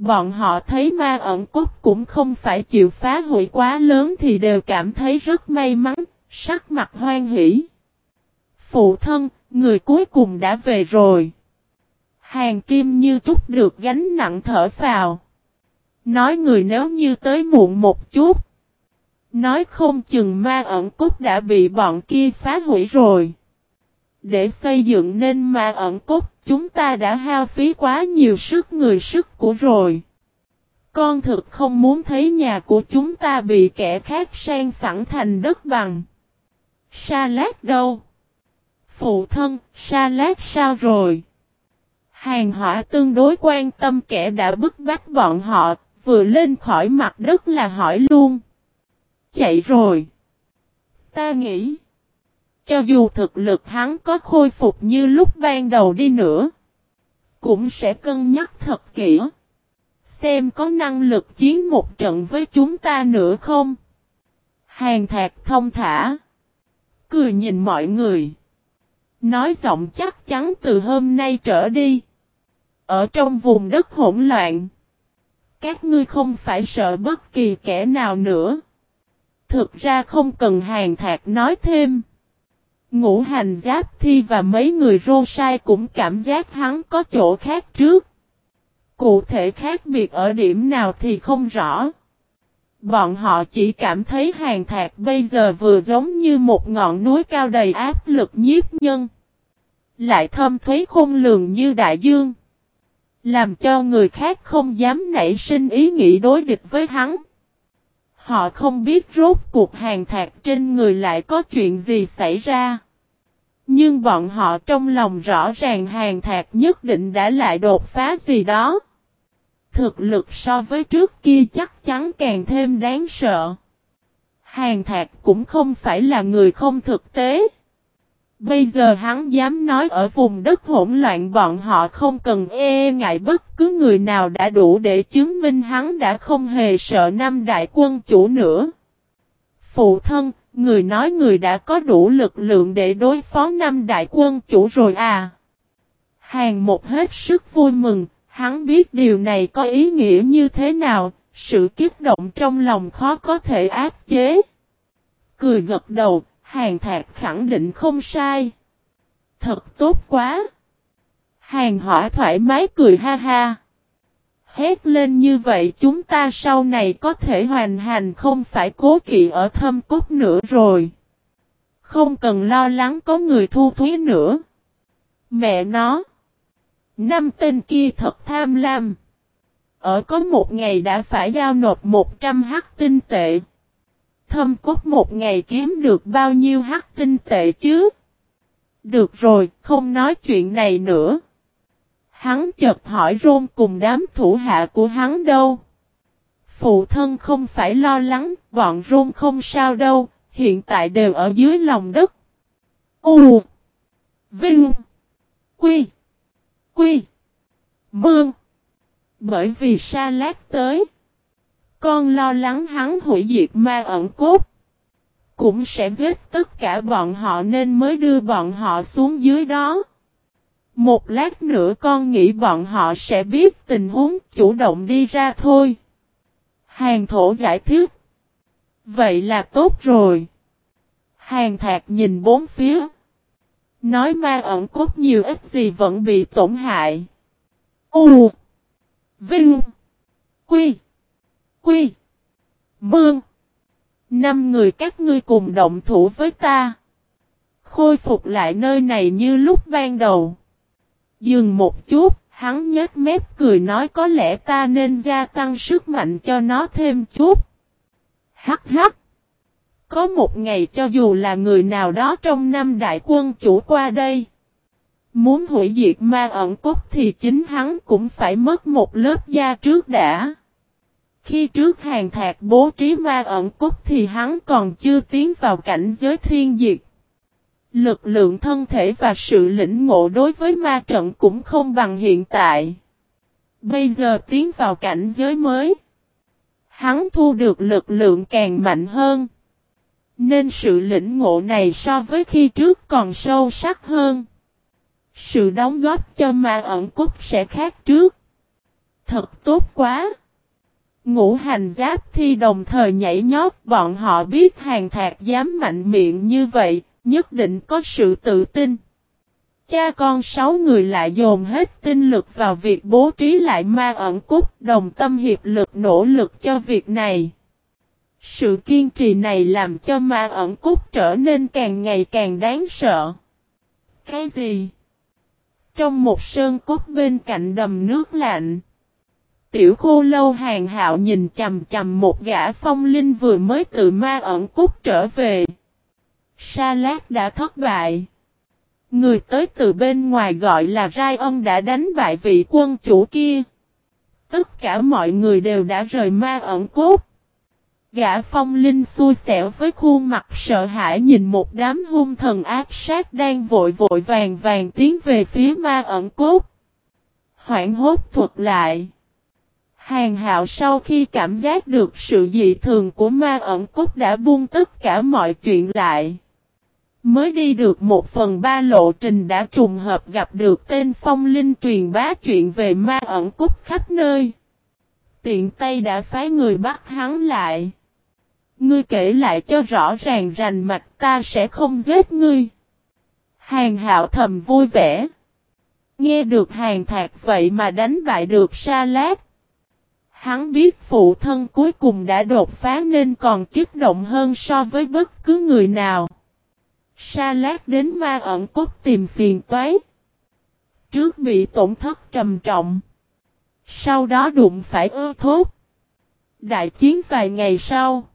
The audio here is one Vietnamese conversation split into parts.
Bọn họ thấy ma ẩn cốt cũng không phải chịu phá hủy quá lớn thì đều cảm thấy rất may mắn, sắc mặt hoan hỉ. Phụ thân, người cuối cùng đã về rồi. Hàng Kim như trút được gánh nặng thở phào. Nói người nếu như tới muộn một chút. Nói không chừng ma ẩn cốt đã bị bọn kia phá hủy rồi. Để xây dựng nên ma ẩn cốt, chúng ta đã hao phí quá nhiều sức người sức của rồi. Con thực không muốn thấy nhà của chúng ta bị kẻ khác san phẳng thành đất bằng. Sa Lát đâu? Phụ thân, Sa Lát sao rồi? Hàng Hỏa tương đối quan tâm kẻ đã bức bách bọn họ, vừa lên khỏi mặt đất là hỏi luôn. Chạy rồi. Ta nghĩ, cho dù thực lực hắn có khôi phục như lúc ban đầu đi nữa, cũng sẽ cân nhắc thật kỹ. Xem có năng lực chiến một trận với chúng ta nữa không? Hàng Thạc thông thả. Cười nhìn mọi người. Nói giọng chắc chắn từ hôm nay trở đi. Ở trong vùng đất hỗn loạn. Các ngươi không phải sợ bất kỳ kẻ nào nữa. Thực ra không cần Hàng Thạc nói thêm. Ngũ Hành Giáp Thi và mấy người rô sai cũng cảm giác hắn có chỗ khác trước. Cụ thể khác biệt ở điểm nào thì không rõ. Bọn họ chỉ cảm thấy Hàng Thạc bây giờ vừa giống như một ngọn núi cao đầy áp lực nhiếp nhân. Lại thâm thúy khôn lường như đại dương. Làm cho người khác không dám nảy sinh ý nghĩ đối địch với hắn. Họ không biết rốt cuộc Hàng Thạc trên người lại có chuyện gì xảy ra. Nhưng bọn họ trong lòng rõ ràng Hàng Thạc nhất định đã lại đột phá gì đó. Thực lực so với trước kia chắc chắn càng thêm đáng sợ. Hàng Thạc cũng không phải là người không thực tế. Bây giờ hắn dám nói ở vùng đất hỗn loạn bọn họ không cần e ngại bất cứ người nào đã đủ để chứng minh hắn đã không hề sợ năm đại quân chủ nữa. Phụ thân, người nói người đã có đủ lực lượng để đối phó năm đại quân chủ rồi à? Hàng Một hết sức vui mừng, hắn biết điều này có ý nghĩa như thế nào, sự kích động trong lòng khó có thể áp chế. Cười gật đầu, Hàng Thạc khẳng định không sai. Thật tốt quá. Hàng Hỏa thoải mái cười ha ha. Hét lên như vậy chúng ta sau này có thể hoành hành không phải cố kỵ ở Thâm Cốt nữa rồi. Không cần lo lắng có người thu thuế nữa. Mẹ nó. Năm tên kia thật tham lam. Ở có một ngày đã phải giao nộp 100 hắc tinh tệ. Thâm Cốt một ngày kiếm được bao nhiêu hắc tinh tệ chứ? Được rồi, không nói chuyện này nữa. Hắn chợt hỏi Rôn cùng đám thủ hạ của hắn đâu. Phụ thân không phải lo lắng, bọn Rôn không sao đâu, hiện tại đều ở dưới lòng đất. U Vinh Quy Quy Mương. Bởi vì Sa Lát tới. Con lo lắng hắn hủy diệt ma ẩn cốt. Cũng sẽ giết tất cả bọn họ nên mới đưa bọn họ xuống dưới đó. Một lát nữa con nghĩ bọn họ sẽ biết tình huống chủ động đi ra thôi. Hàng Thổ giải thích. Vậy là tốt rồi. Hàng Thạc nhìn bốn phía. Nói ma ẩn cốt nhiều ít gì vẫn bị tổn hại. U Vinh Quy Quy Mương. 5 người các ngươi cùng động thủ với ta. Khôi phục lại nơi này như lúc ban đầu. Dừng một chút, hắn nhếch mép cười nói có lẽ ta nên gia tăng sức mạnh cho nó thêm chút. Hắc hắc. Có một ngày cho dù là người nào đó trong năm đại quân chủ qua đây. Muốn hủy diệt ma ẩn cốt thì chính hắn cũng phải mất một lớp da trước đã. Khi trước Hàng Thạc bố trí ma ẩn cốt thì hắn còn chưa tiến vào cảnh giới thiên diệt. Lực lượng thân thể và sự lĩnh ngộ đối với ma trận cũng không bằng hiện tại. Bây giờ tiến vào cảnh giới mới. Hắn thu được lực lượng càng mạnh hơn. Nên sự lĩnh ngộ này so với khi trước còn sâu sắc hơn. Sự đóng góp cho ma ẩn cốt sẽ khác trước. thật tốt quá. Ngũ hành giáp thi đồng thời nhảy nhót, bọn họ biết Hàn Thạc dám mạnh miệng như vậy, nhất định có sự tự tin. Cha con 6 người lại dồn hết tinh lực vào việc bố trí lại ma ẩn cốt, đồng tâm hiệp lực nỗ lực cho việc này. Sự kiên trì này làm cho ma ẩn cốt trở nên càng ngày càng đáng sợ. Cái gì? Trong một sơn cốt bên cạnh đầm nước lạnh, Tiểu Khô Lâu Hàn Hạo nhìn chằm chằm một gã phong linh vừa mới từ ma ẩn cốt trở về. Sa Lát đã thất bại. Người tới từ bên ngoài gọi là Rai Ân đã đánh bại vị quân chủ kia. Tất cả mọi người đều đã rời ma ẩn cốt. Gã phong linh xui xẻo với khuôn mặt sợ hãi nhìn một đám hung thần ác sát đang vội vội vàng vàng tiến về phía ma ẩn cốt. Hoảng hốt thuật lại. Hàn Hạo sau khi cảm giác được sự dị thường của ma ẩn cốt đã buông tất cả mọi chuyện lại. Mới đi được 1/3 lộ trình đã trùng hợp gặp được tên phong linh truyền bá chuyện về ma ẩn cốt khắp nơi. Tiện tay đã phái người bắt hắn lại. Ngươi kể lại cho rõ ràng rành mạch, ta sẽ không giết ngươi. Hàn Hạo thầm vui vẻ. Nghe được Hàn Thạc vậy mà đánh bại được Sa Lát. Hắn biết phụ thân cuối cùng đã đột phá nên còn kích động hơn so với bất cứ người nào. Sa Lát đến ma ẩn cốt tìm phiền toái. Trước bị tổn thất trầm trọng. Sau đó đụng phải ơ thốt. Đại chiến vài ngày sau.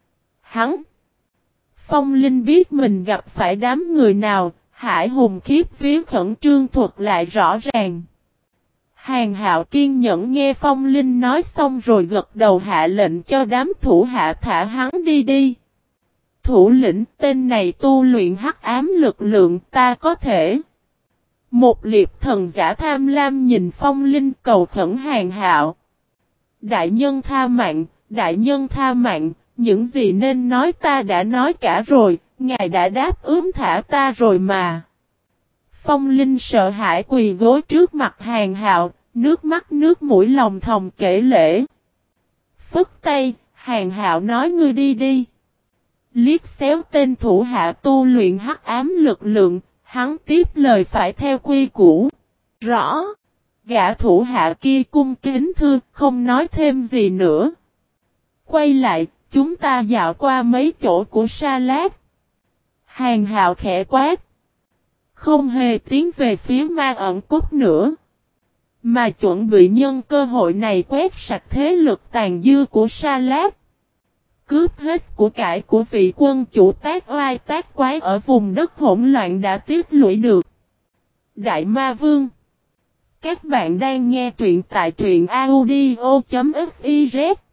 Phong Linh biết mình gặp phải đám người nào, Hải hùng khiếp vía khẩn trương thuật lại rõ ràng. Hàn Hạo kiên nhẫn nghe Phong Linh nói xong rồi gật đầu hạ lệnh cho đám thủ hạ thả hắn đi. Thủ lĩnh, tên này tu luyện hắc ám lực lượng, ta có thể. Một liệp thần giả tham lam nhìn Phong Linh cầu khẩn Hàn Hạo. Đại nhân tha mạng, đại nhân tha mạng, những gì nên nói ta đã nói cả rồi, ngài đã đáp ứng thả ta rồi mà. Phong Linh sợ hãi quỳ gối trước mặt Hàn Hạo, nước mắt nước mũi lòng thòng kể lễ. Phất tay, Hàn Hạo nói ngươi đi. Liếc xéo tên thủ hạ tu luyện hắc ám lực lượng, hắn tiếp lời phải theo quy củ. Rõ. Gã thủ hạ kia cung kính thưa, không nói thêm gì nữa. Quay lại, chúng ta dạo qua mấy chỗ của Sa Lát. Hàn Hạo khẽ quát. Không hề tiến về phía ma ẩn cốt nữa. Mà chuẩn bị nhân cơ hội này quét sạch thế lực tàn dư của Sa Lát. Cướp hết của cải của vị quân chủ tác oai tác quái ở vùng đất hỗn loạn đã tiết lũy được. Đại Ma Vương. Các bạn đang nghe truyện tại truyện audio.fiz.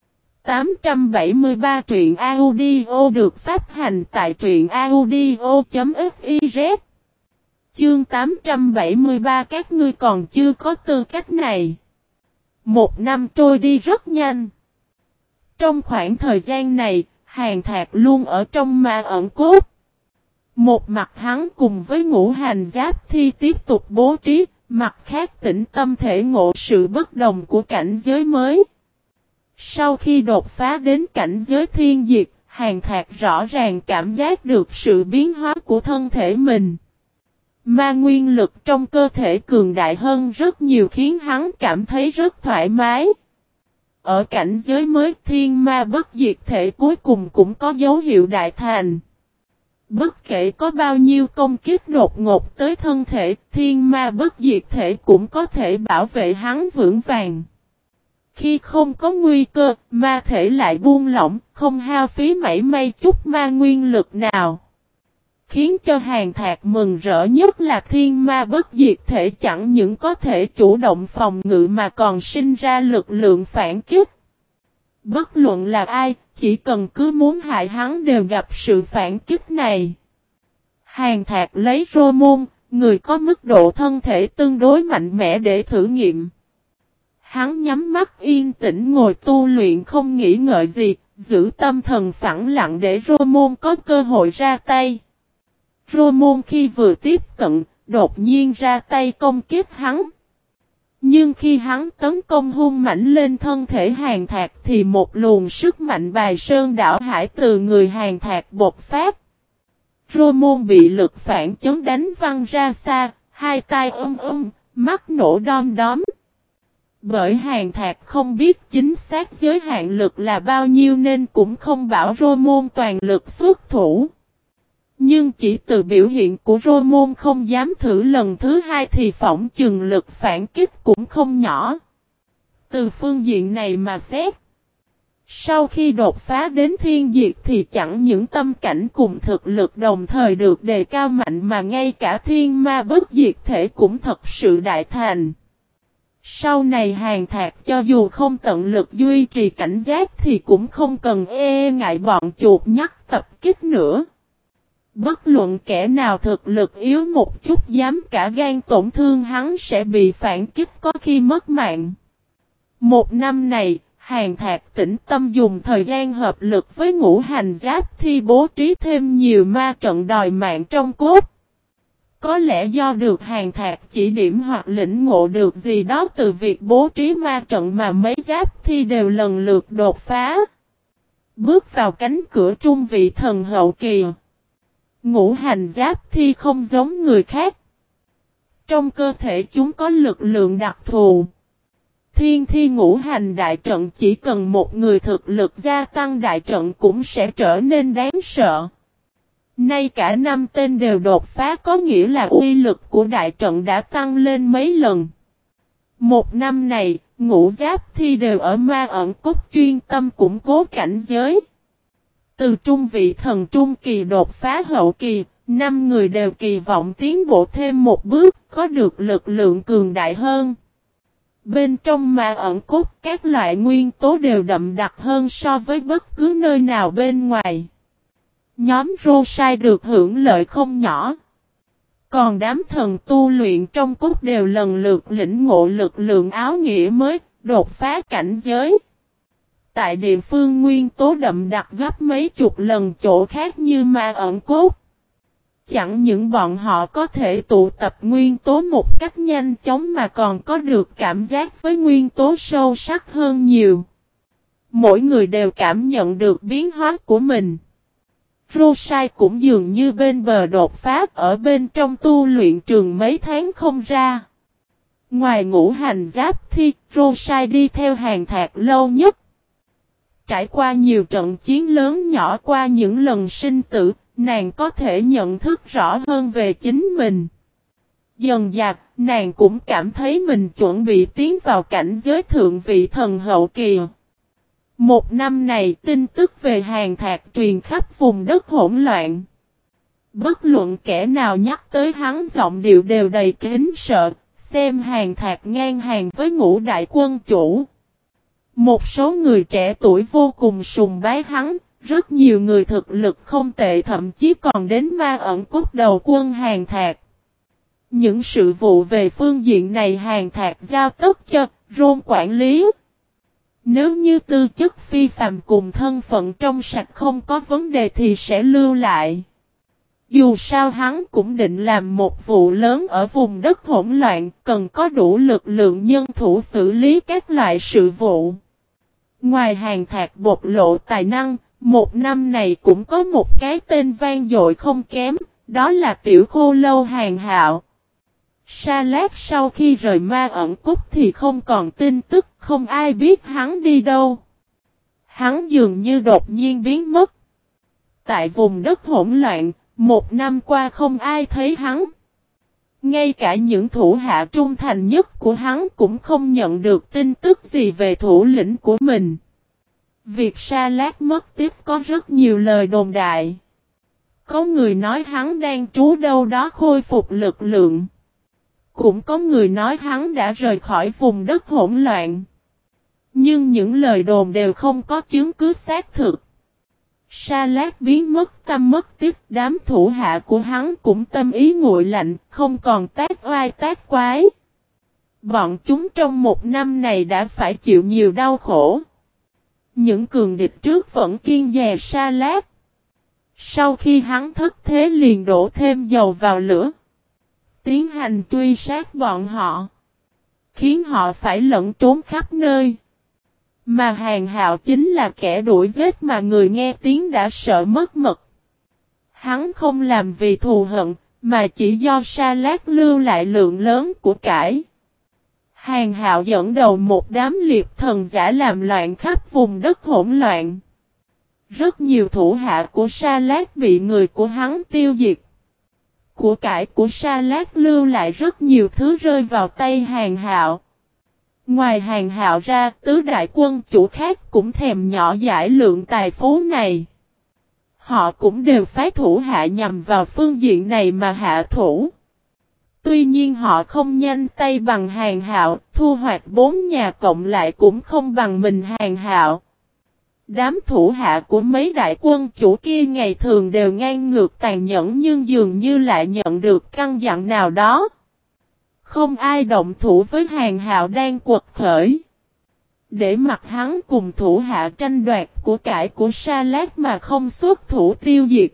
873 truyện audio được phát hành tại truyện audio.fiz. Chương 873 các ngươi còn chưa có tư cách này. Một năm trôi đi rất nhanh. Trong khoảng thời gian này, Hàn Thạc luôn ở trong ma ẩn cốt. Một mặt hắn cùng với ngũ hành giáp thi tiếp tục bố trí, mặt khác tĩnh tâm thể ngộ sự bất đồng của cảnh giới mới. Sau khi đột phá đến cảnh giới thiên diệt, Hàn Thạc rõ ràng cảm giác được sự biến hóa của thân thể mình. Ma nguyên lực trong cơ thể cường đại hơn rất nhiều khiến hắn cảm thấy rất thoải mái. Ở cảnh giới mới thiên ma bất diệt thể cuối cùng cũng có dấu hiệu đại thành. Bất kể có bao nhiêu công kích đột ngột tới thân thể, thiên ma bất diệt thể cũng có thể bảo vệ hắn vững vàng. Khi không có nguy cơ, ma thể lại buông lỏng, không hao phí mảy may chút ma nguyên lực nào. Khiến cho Hàn Thạc mừng rỡ nhất là thiên ma bất diệt thể chẳng những có thể chủ động phòng ngự mà còn sinh ra lực lượng phản kích. Bất luận là ai, chỉ cần cứ muốn hại hắn đều gặp sự phản kích này. Hàn Thạc lấy rô môn, người có mức độ thân thể tương đối mạnh mẽ để thử nghiệm. Hắn nhắm mắt yên tĩnh ngồi tu luyện không nghĩ ngợi gì, giữ tâm thần phẳng lặng để rô môn có cơ hội ra tay. Rô môn khi vừa tiếp cận, đột nhiên ra tay công kích hắn. Nhưng khi hắn tấn công hung mãnh lên thân thể Hàn Thạc thì một luồng sức mạnh bài sơn đảo hải từ người Hàn Thạc bộc phát. Rô Môn bị lực phản chấn đánh văng ra xa, hai tay mắt nổ đom đóm. Bởi Hàn Thạc không biết chính xác giới hạn lực là bao nhiêu nên cũng không bảo Rô Môn toàn lực xuất thủ. Nhưng chỉ từ biểu hiện của Rô Môn không dám thử lần thứ hai thì phỏng chừng lực phản kích cũng không nhỏ. Từ phương diện này mà xét. Sau khi đột phá đến thiên diệt thì chẳng những tâm cảnh cùng thực lực đồng thời được đề cao mạnh mà ngay cả thiên ma bất diệt thể cũng thật sự đại thành. Sau này Hàn Thạc cho dù không tận lực duy trì cảnh giác thì cũng không cần ngại bọn chuột nhắt tập kích nữa. Bất luận kẻ nào thực lực yếu một chút dám cả gan tổn thương hắn sẽ bị phản kích có khi mất mạng. Một năm này, Hàn Thạc tĩnh tâm dùng thời gian hợp lực với ngũ hành giáp thi bố trí thêm nhiều ma trận đòi mạng trong cốt. Có lẽ do được Hàn Thạc chỉ điểm hoặc lĩnh ngộ được gì đó từ việc bố trí ma trận mà mấy giáp thi đều lần lượt đột phá. Bước vào cánh cửa trung vị thần hậu kỳ. Ngũ hành giáp thi không giống người khác. Trong cơ thể chúng có lực lượng đặc thù. Thiên thi ngũ hành đại trận chỉ cần một người thực lực gia tăng đại trận cũng sẽ trở nên đáng sợ. Nay cả 5 tên đều đột phá có nghĩa là uy lực của đại trận đã tăng lên mấy lần. Một năm này, ngũ giáp thi đều ở ma ẩn cốt chuyên tâm củng cố cảnh giới. Từ trung vị thần trung kỳ đột phá hậu kỳ, 5 người đều kỳ vọng tiến bộ thêm một bước, có được lực lượng cường đại hơn. Bên trong ma ẩn cốt các loại nguyên tố đều đậm đặc hơn so với bất cứ nơi nào bên ngoài. Nhóm Rosai được hưởng lợi không nhỏ. Còn đám thần tu luyện trong cốt đều lần lượt lĩnh ngộ lực lượng áo nghĩa mới, đột phá cảnh giới. Tại địa phương nguyên tố đậm đặc gấp mấy chục lần chỗ khác như ma ẩn cốt. Chẳng những bọn họ có thể tụ tập nguyên tố một cách nhanh chóng mà còn có được cảm giác với nguyên tố sâu sắc hơn nhiều. Mỗi người đều cảm nhận được biến hóa của mình. Rosai cũng dường như bên bờ đột phá ở bên trong tu luyện trường mấy tháng không ra. Ngoài ngũ hành giáp thi, Rosai đi theo Hàn Thạc lâu nhất. Trải qua nhiều trận chiến lớn nhỏ qua những lần sinh tử, nàng có thể nhận thức rõ hơn về chính mình. Dần dà, nàng cũng cảm thấy mình chuẩn bị tiến vào cảnh giới thượng vị thần hậu kỳ. Một năm này tin tức về Hàn Thạc truyền khắp vùng đất hỗn loạn. Bất luận kẻ nào nhắc tới hắn giọng điệu đều đầy kính sợ, xem Hàn Thạc ngang hàng với ngũ đại quân chủ. Một số người trẻ tuổi vô cùng sùng bái hắn, rất nhiều người thực lực không tệ thậm chí còn đến ma ẩn cốt đầu quân Hàn Thạc. Những sự vụ về phương diện này Hàn Thạc giao tất cho Rôn quản lý. Nếu như tư chất phi phàm cùng thân phận trong sạch không có vấn đề thì sẽ lưu lại. Dù sao hắn cũng định làm một vụ lớn ở vùng đất hỗn loạn, cần có đủ lực lượng nhân thủ xử lý các loại sự vụ. Ngoài Hàn Thạc bộc lộ tài năng, một năm này cũng có một cái tên vang dội không kém, đó là tiểu khô lâu Hàn Hạo. Sa lát sau khi rời ma ẩn cốt thì không còn tin tức, không ai biết hắn đi đâu. Hắn dường như đột nhiên biến mất. Tại vùng đất hỗn loạn, một năm qua không ai thấy hắn. Ngay cả những thủ hạ trung thành nhất của hắn cũng không nhận được tin tức gì về thủ lĩnh của mình. Việc Sa lát mất tiếp có rất nhiều lời đồn đại. Có người nói hắn đang trú đâu đó khôi phục lực lượng. Cũng có người nói hắn đã rời khỏi vùng đất hỗn loạn. Nhưng những lời đồn đều không có chứng cứ xác thực. Sa lát biến mất tâm mất tích, đám thủ hạ của hắn cũng tâm ý nguội lạnh, không còn tác oai tác quái. Bọn chúng trong một năm này đã phải chịu nhiều đau khổ. Những cường địch trước vẫn kiêng dè Sa lát. Sau khi hắn thất thế liền đổ thêm dầu vào lửa. Tiến hành truy sát bọn họ. khiến họ phải lẫn trốn khắp nơi. Mà Hàn Hạo chính là kẻ đuổi giết mà người nghe tiếng đã sợ mất mật. Hắn không làm vì thù hận, mà chỉ do Sa Lát lưu lại lượng lớn của cải. Hàn Hạo dẫn đầu một đám liệp thần giả làm loạn khắp vùng đất hỗn loạn. Rất nhiều thủ hạ của Sa Lát bị người của hắn tiêu diệt. Của cải của Sa Lát lưu lại rất nhiều thứ rơi vào tay Hàn Hạo. Ngoài Hàn Hạo ra, tứ đại quân chủ khác cũng thèm nhỏ dãi lượng tài phú này. Họ cũng đều phái thủ hạ nhằm vào phương diện này mà hạ thủ. Tuy nhiên họ không nhanh tay bằng Hàn Hạo, thu hoạch 4 nhà cộng lại cũng không bằng mình Hàn Hạo. Đám thủ hạ của mấy đại quân chủ kia ngày thường đều ngang ngược tàn nhẫn nhưng dường như lại nhận được căn dặn nào đó. Không ai động thủ với Hàn Hạo đang quật khởi. Để mặc hắn cùng thủ hạ tranh đoạt của cải của Sa Lát mà không xuất thủ tiêu diệt.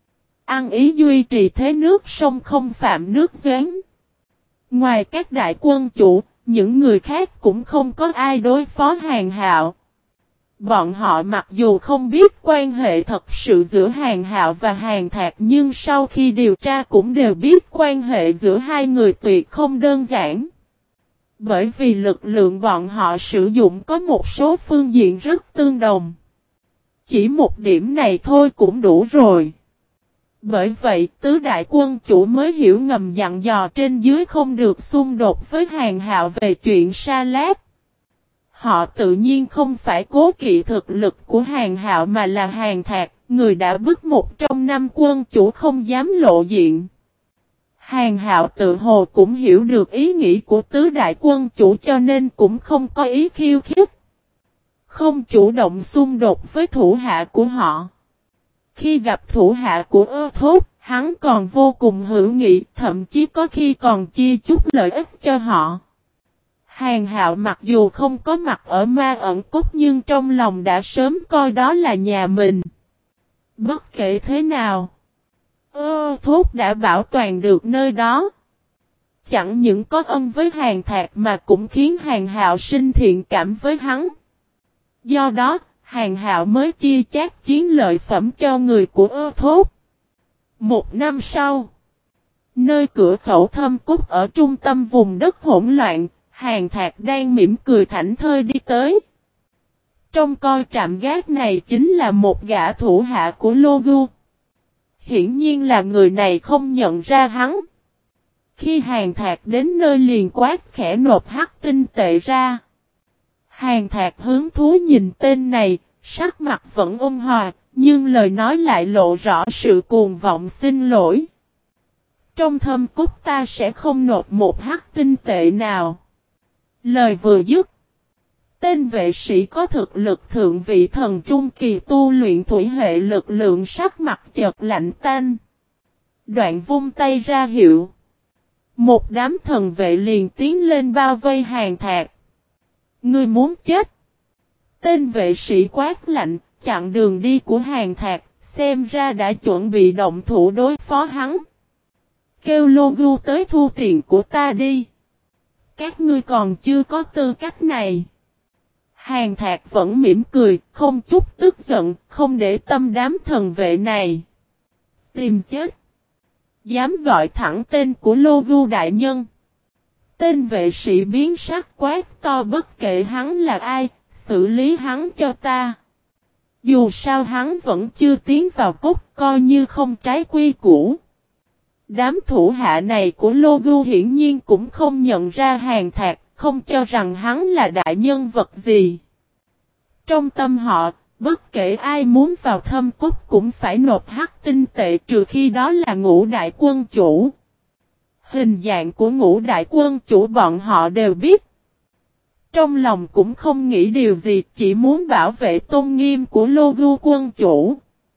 Ăn ý duy trì thế nước sông không phạm nước giếng. Ngoài các đại quân chủ, những người khác cũng không có ai đối phó Hàn Hạo. Bọn họ mặc dù không biết quan hệ thật sự giữa Hàn Hạo và Hàn Thạc nhưng sau khi điều tra cũng đều biết quan hệ giữa hai người tuyệt không đơn giản. Bởi vì lực lượng bọn họ sử dụng có một số phương diện rất tương đồng. Chỉ một điểm này thôi cũng đủ rồi. Bởi vậy tứ đại quân chủ mới hiểu ngầm dặn dò trên dưới không được xung đột với Hàn Hạo về chuyện Sa Lát. Họ tự nhiên không phải cố kỵ thực lực của Hàn Hạo mà là Hàn Thạc, người đã bức một trong 5 quân chủ không dám lộ diện. Hàn Hạo tự hồ cũng hiểu được ý nghĩ của tứ đại quân chủ cho nên cũng không có ý khiêu khích. Không chủ động xung đột với thủ hạ của họ. Khi gặp thủ hạ của Ơ Thốt, hắn còn vô cùng hữu nghị, thậm chí có khi còn chia chút lợi ích cho họ. Hàn Hạo mặc dù không có mặt ở Ma Ẩn Cốc nhưng trong lòng đã sớm coi đó là nhà mình. Bất kể thế nào, Ơ Thốt đã bảo toàn được nơi đó. Chẳng những có ân với Hàn Thạc mà cũng khiến Hàn Hạo sinh thiện cảm với hắn. Do đó, Hàn Hạo mới chia chác chiến lợi phẩm cho người của Ơ Thốt. 1 năm sau, nơi cửa khẩu Thâm Cúc ở trung tâm vùng đất hỗn loạn, Hàn Thạc đang mỉm cười thảnh thơi đi tới. Trong coi trạm gác này chính là một gã thủ hạ của Lô Gu. Hiển nhiên là người này không nhận ra hắn. Khi Hàn Thạc đến nơi liền quát khẽ nộp hắc tinh tệ ra. Hàn Thạc hứng thú nhìn tên này, sắc mặt vẫn ôn hòa, nhưng lời nói lại lộ rõ sự cuồng vọng xin lỗi. Trong Thâm Cúc ta sẽ không nộp một hắc tinh tệ nào. Lời vừa dứt. Tên vệ sĩ có thực lực thượng vị thần trung kỳ tu luyện thủy hệ lực lượng sắc mặt chợt lạnh tanh. Đoạn vung tay ra hiệu. Một đám thần vệ liền tiến lên bao vây Hàn Thạc. Ngươi muốn chết. Tên vệ sĩ quát lạnh, chặn đường đi của Hàn Thạc, xem ra đã chuẩn bị động thủ đối phó hắn. Kêu Lô Gu tới thu tiền của ta đi. Các ngươi còn chưa có tư cách này. Hàn Thạc vẫn mỉm cười, không chút tức giận, không để tâm đám thần vệ này. Tìm chết. Dám gọi thẳng tên của Lô Gu đại nhân. Tên vệ sĩ biến sắc quát to bất kể hắn là ai, xử lý hắn cho ta. Dù sao hắn vẫn chưa tiến vào cốt, coi như không trái quy củ. Đám thủ hạ này của Lô Gu hiển nhiên cũng không nhận ra Hàn Thạc, không cho rằng hắn là đại nhân vật gì. Trong tâm họ, bất kể ai muốn vào Thâm Cúc cũng phải nộp hắc tinh tệ trừ khi đó là Ngũ đại quân chủ. Hình dạng của Ngũ đại quân chủ bọn họ đều biết. Trong lòng cũng không nghĩ điều gì, chỉ muốn bảo vệ tôn nghiêm của Lô Gu quân chủ.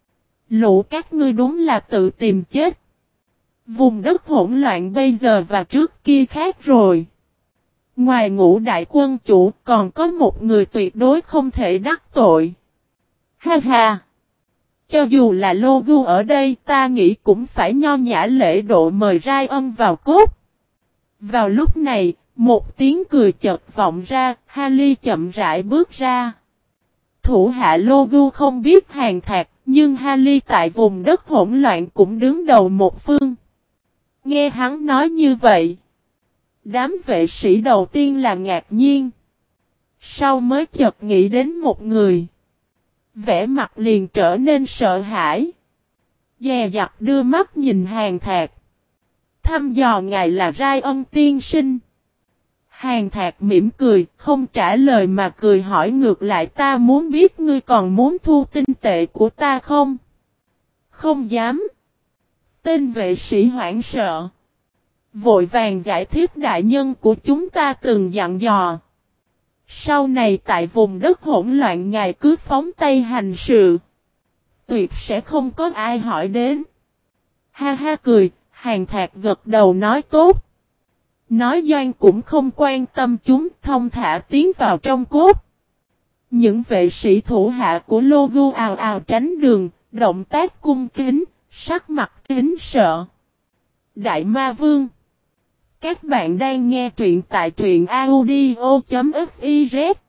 Lũ các ngươi đúng là tự tìm chết. Vùng đất hỗn loạn bây giờ và trước kia khác rồi. Ngoài Ngũ đại quân chủ còn có một người tuyệt đối không thể đắc tội. Ha ha! Cho dù là Lô Gu ở đây ta nghĩ cũng phải nho nhã lễ độ mời Rai Ân vào cốt. Vào lúc này, Một tiếng cười chợt vọng ra, Harley chậm rãi bước ra. Thủ hạ Logu không biết Hàn Thạc, nhưng Harley tại vùng đất hỗn loạn cũng đứng đầu một phương. Nghe hắn nói như vậy, đám vệ sĩ đầu tiên là ngạc nhiên. Sau mới chợt nghĩ đến một người. Vẻ mặt liền trở nên sợ hãi. Dè dặt đưa mắt nhìn Hàn Thạc. Thăm dò ngài là Rai Ân tiên sinh. Hàn Thạc mỉm cười, không trả lời mà cười hỏi ngược lại, ta muốn biết ngươi còn muốn thu tinh tệ của ta không? Không dám. Tên vệ sĩ hoảng sợ. Vội vàng giải thích, đại nhân của chúng ta từng dặn dò. Sau này tại vùng đất hỗn loạn ngài cứ phóng tay hành sự. Tuyệt sẽ không có ai hỏi đến. Ha ha cười, Hàn Thạc gật đầu nói tốt. Nói Doan cũng không quan tâm chúng, thông thả tiến vào trong cốt. Những vệ sĩ thủ hạ của Logu ào ào tránh đường, động tác cung kính, sắc mặt kính sợ. Đại Ma Vương. Các bạn đang nghe truyện tại truyện audio.fiz.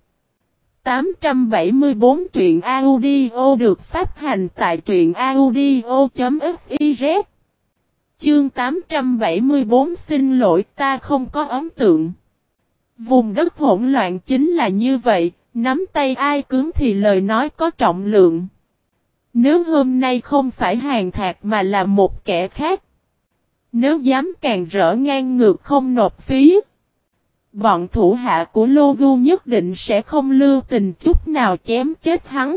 874 truyện audio được phát hành tại truyện audio.fiz. Chương 874 xin lỗi, ta không có ấn tượng. Vùng đất hỗn loạn chính là như vậy, nắm tay ai cứng thì lời nói có trọng lượng. Nếu hôm nay không phải Hàn Thạc mà là một kẻ khác, nếu dám càng rỡ ngang ngược không nộp phí, bọn thủ hạ của Logu nhất định sẽ không lưu tình chút nào chém chết hắn.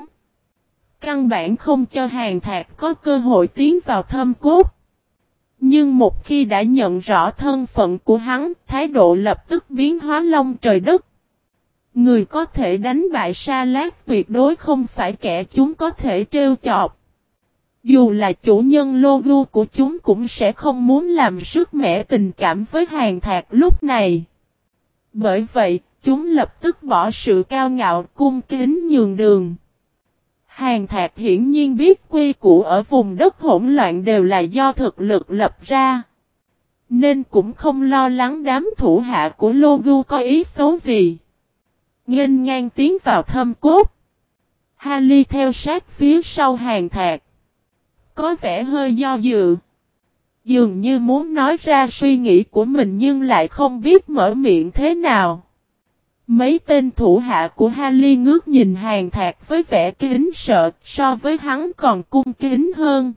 Căn bản không cho Hàn Thạc có cơ hội tiến vào thâm cốt. Nhưng một khi đã nhận rõ thân phận của hắn, thái độ lập tức biến hóa long trời đất. Người có thể đánh bại Sa Lát tuyệt đối không phải kẻ chúng có thể trêu chọc. Dù là chủ nhân Logu của chúng cũng sẽ không muốn làm sức mẻ tình cảm với Hàn Thạc lúc này. Bởi vậy, chúng lập tức bỏ sự cao ngạo cung kính nhường đường. Hàn Thạc hiển nhiên biết quy củ ở vùng đất hỗn loạn đều là do thực lực lập ra. Nên cũng không lo lắng đám thủ hạ của Logu có ý xấu gì. Nghênh ngang tiến vào thâm cốt. Harley theo sát phía sau Hàn Thạc. Có vẻ hơi do dự. Dường như muốn nói ra suy nghĩ của mình nhưng lại không biết mở miệng thế nào. Mấy tên thủ hạ của Harley ngước nhìn Hàn Thạc với vẻ kính sợ, so với hắn còn cung kính hơn.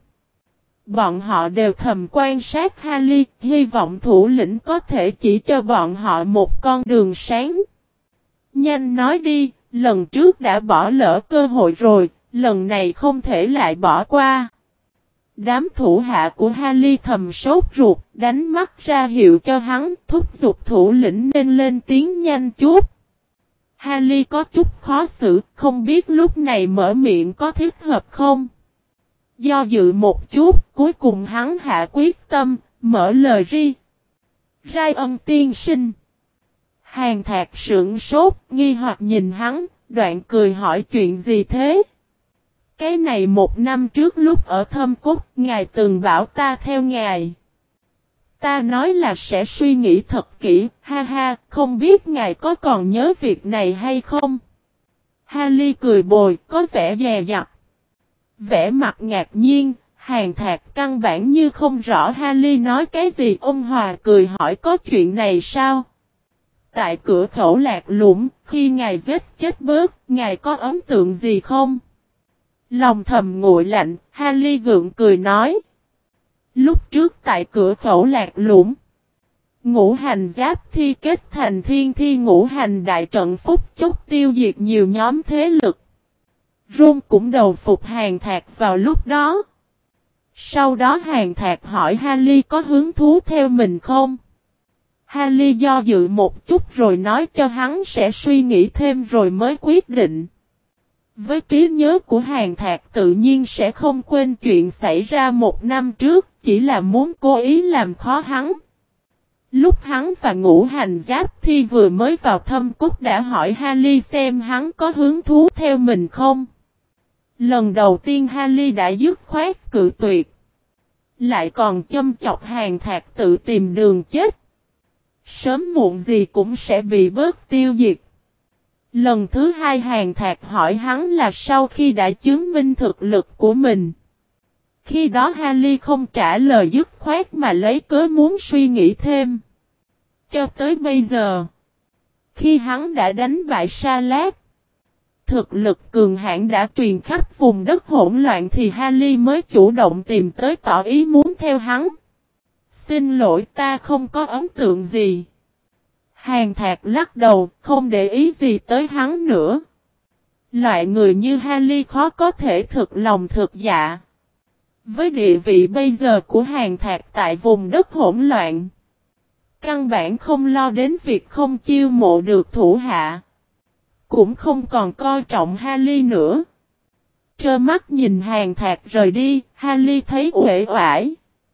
Bọn họ đều thầm quan sát Harley, hy vọng thủ lĩnh có thể chỉ cho bọn họ một con đường sáng. Nhanh nói đi, lần trước đã bỏ lỡ cơ hội rồi, lần này không thể lại bỏ qua. Đám thủ hạ của Harley thầm sốt ruột, đánh mắt ra hiệu cho hắn, thúc giục thủ lĩnh nên lên tiếng nhanh chút. Harley có chút khó xử, không biết lúc này mở miệng có thích hợp không. Do dự một chút, cuối cùng hắn hạ quyết tâm, mở lời ri. Rai Ân tiên sinh. Hàn Thạc sững sốt, nghi hoặc nhìn hắn, đoạn cười hỏi chuyện gì thế? Cái này một năm trước lúc ở Thâm Cốt, ngài từng bảo ta theo ngài. Ta nói là sẽ suy nghĩ thật kỹ, ha ha, không biết ngài có còn nhớ việc này hay không? Harley cười bồi, có vẻ dè dặt. Vẻ mặt ngạc nhiên, Hàn Thạc căn bản như không rõ Harley nói cái gì. Ông Hòa cười hỏi có chuyện này sao? Tại cửa khẩu Lạc Lũng, khi ngài giết chết bớt, ngài có ấn tượng gì không? Lòng thầm nguội lạnh, Harley gượng cười nói. Lúc trước tại cửa khẩu Lạc Lũng, ngũ hành giáp thi kết thành thiên thi ngũ hành đại trận phúc chốc tiêu diệt nhiều nhóm thế lực. Rôn cũng đầu phục Hàn Thạc vào lúc đó. Sau đó Hàn Thạc hỏi Harley có hứng thú theo mình không? Harley do dự một chút rồi nói cho hắn sẽ suy nghĩ thêm rồi mới quyết định. Với trí nhớ của Hàn Thạc tự nhiên sẽ không quên chuyện xảy ra một năm trước, chỉ là muốn cố ý làm khó hắn. Lúc hắn và ngũ hành giáp thi vừa mới vào Thâm Cốt đã hỏi Harley xem hắn có hứng thú theo mình không. Lần đầu tiên Harley đã dứt khoát cự tuyệt. Lại còn châm chọc Hàn Thạc tự tìm đường chết. Sớm muộn gì cũng sẽ bị bớt tiêu diệt. Lần thứ hai Hàn Thạc hỏi hắn là sau khi đã chứng minh thực lực của mình. Khi đó Harley không trả lời dứt khoát mà lấy cớ muốn suy nghĩ thêm. Cho tới bây giờ, khi hắn đã đánh bại Sa Lát, thực lực cường hãn đã truyền khắp vùng đất hỗn loạn thì Harley mới chủ động tìm tới tỏ ý muốn theo hắn. Xin lỗi, ta không có ấn tượng gì. Hàn Thạc lắc đầu, không để ý gì tới hắn nữa. Loại người như Harley khó có thể thực lòng thực dạ. Với địa vị bây giờ của Hàn Thạc tại vùng đất hỗn loạn, căn bản không lo đến việc không chiêu mộ được thủ hạ. Cũng không còn coi trọng Harley nữa. Trơ mắt nhìn Hàn Thạc rời đi, Harley thấy uể oải.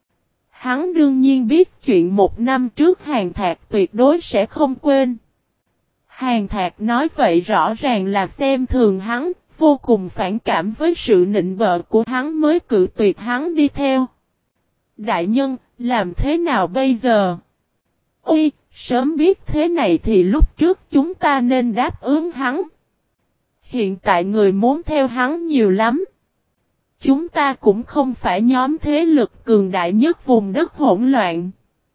Hắn đương nhiên biết chuyện 1 năm trước Hàn Thạc tuyệt đối sẽ không quên. Hàn Thạc nói vậy rõ ràng là xem thường hắn, vô cùng phản cảm với sự nịnh bợ của hắn mới cự tuyệt hắn đi theo. Đại nhân, làm thế nào bây giờ? Ôi, sớm biết thế này thì lúc trước chúng ta nên đáp ứng hắn. Hiện tại người muốn theo hắn nhiều lắm. Chúng ta cũng không phải nhóm thế lực cường đại nhất vùng đất hỗn loạn.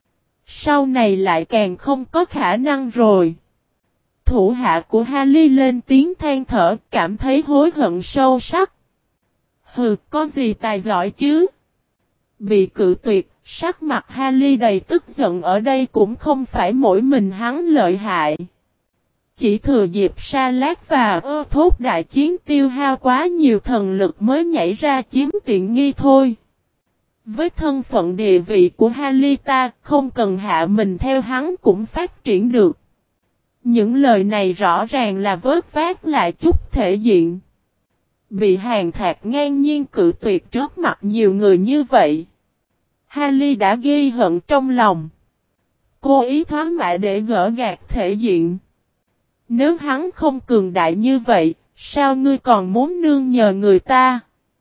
Sau này lại càng không có khả năng rồi. Thủ hạ của Harley lên tiếng than thở, cảm thấy hối hận sâu sắc. Hừ, có gì tài giỏi chứ? Bị cự tuyệt, sắc mặt Harley đầy tức giận, ở đây cũng không phải mỗi mình hắn lợi hại. Chỉ thừa dịp Sa Lát và Thốt đại chiến tiêu hao quá nhiều thần lực mới nhảy ra chiếm tiện nghi thôi. Với thân phận địa vị của Harley ta không cần hạ mình theo hắn cũng phát triển được. Những lời này rõ ràng là vớt vát lại chút thể diện. Bị Hàn Thạc ngang nhiên cự tuyệt trước mặt nhiều người như vậy, Harley đã ghi hận trong lòng. Cô ý thoáng mạ để gỡ gạt thể diện. Nếu hắn không cường đại như vậy, sao ngươi còn muốn nương nhờ người ta?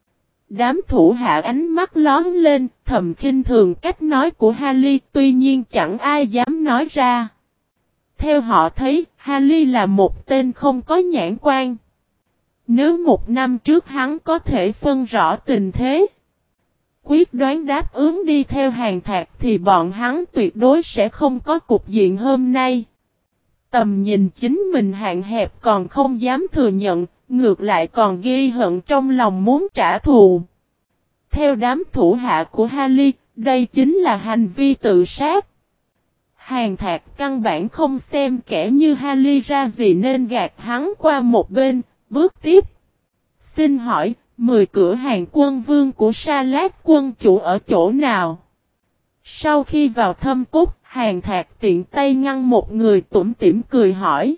Đám thủ hạ ánh mắt lóm lên, thầm khinh thường cách nói của Harley, tuy nhiên chẳng ai dám nói ra. Theo họ thấy, Harley là một tên không có nhãn quan. Nếu 1 năm trước hắn có thể phân rõ tình thế, quyết đoán đáp ứng đi theo Hàn Thạc thì bọn hắn tuyệt đối sẽ không có cục diện hôm nay. Tầm nhìn chính mình hạn hẹp còn không dám thừa nhận, ngược lại còn ghi hận trong lòng muốn trả thù. Theo đám thủ hạ của Harley, đây chính là hành vi tự sát. Hàn Thạc căn bản không xem kẻ như Harley ra gì nên gạt hắn qua một bên, bước tiếp. Xin hỏi, 10 cửa hàng quân vương của Sa Lát quân chủ ở chỗ nào? Sau khi vào Thâm Cốt, Hàn Thạc tiện tay ngăn một người tủm tỉm cười hỏi.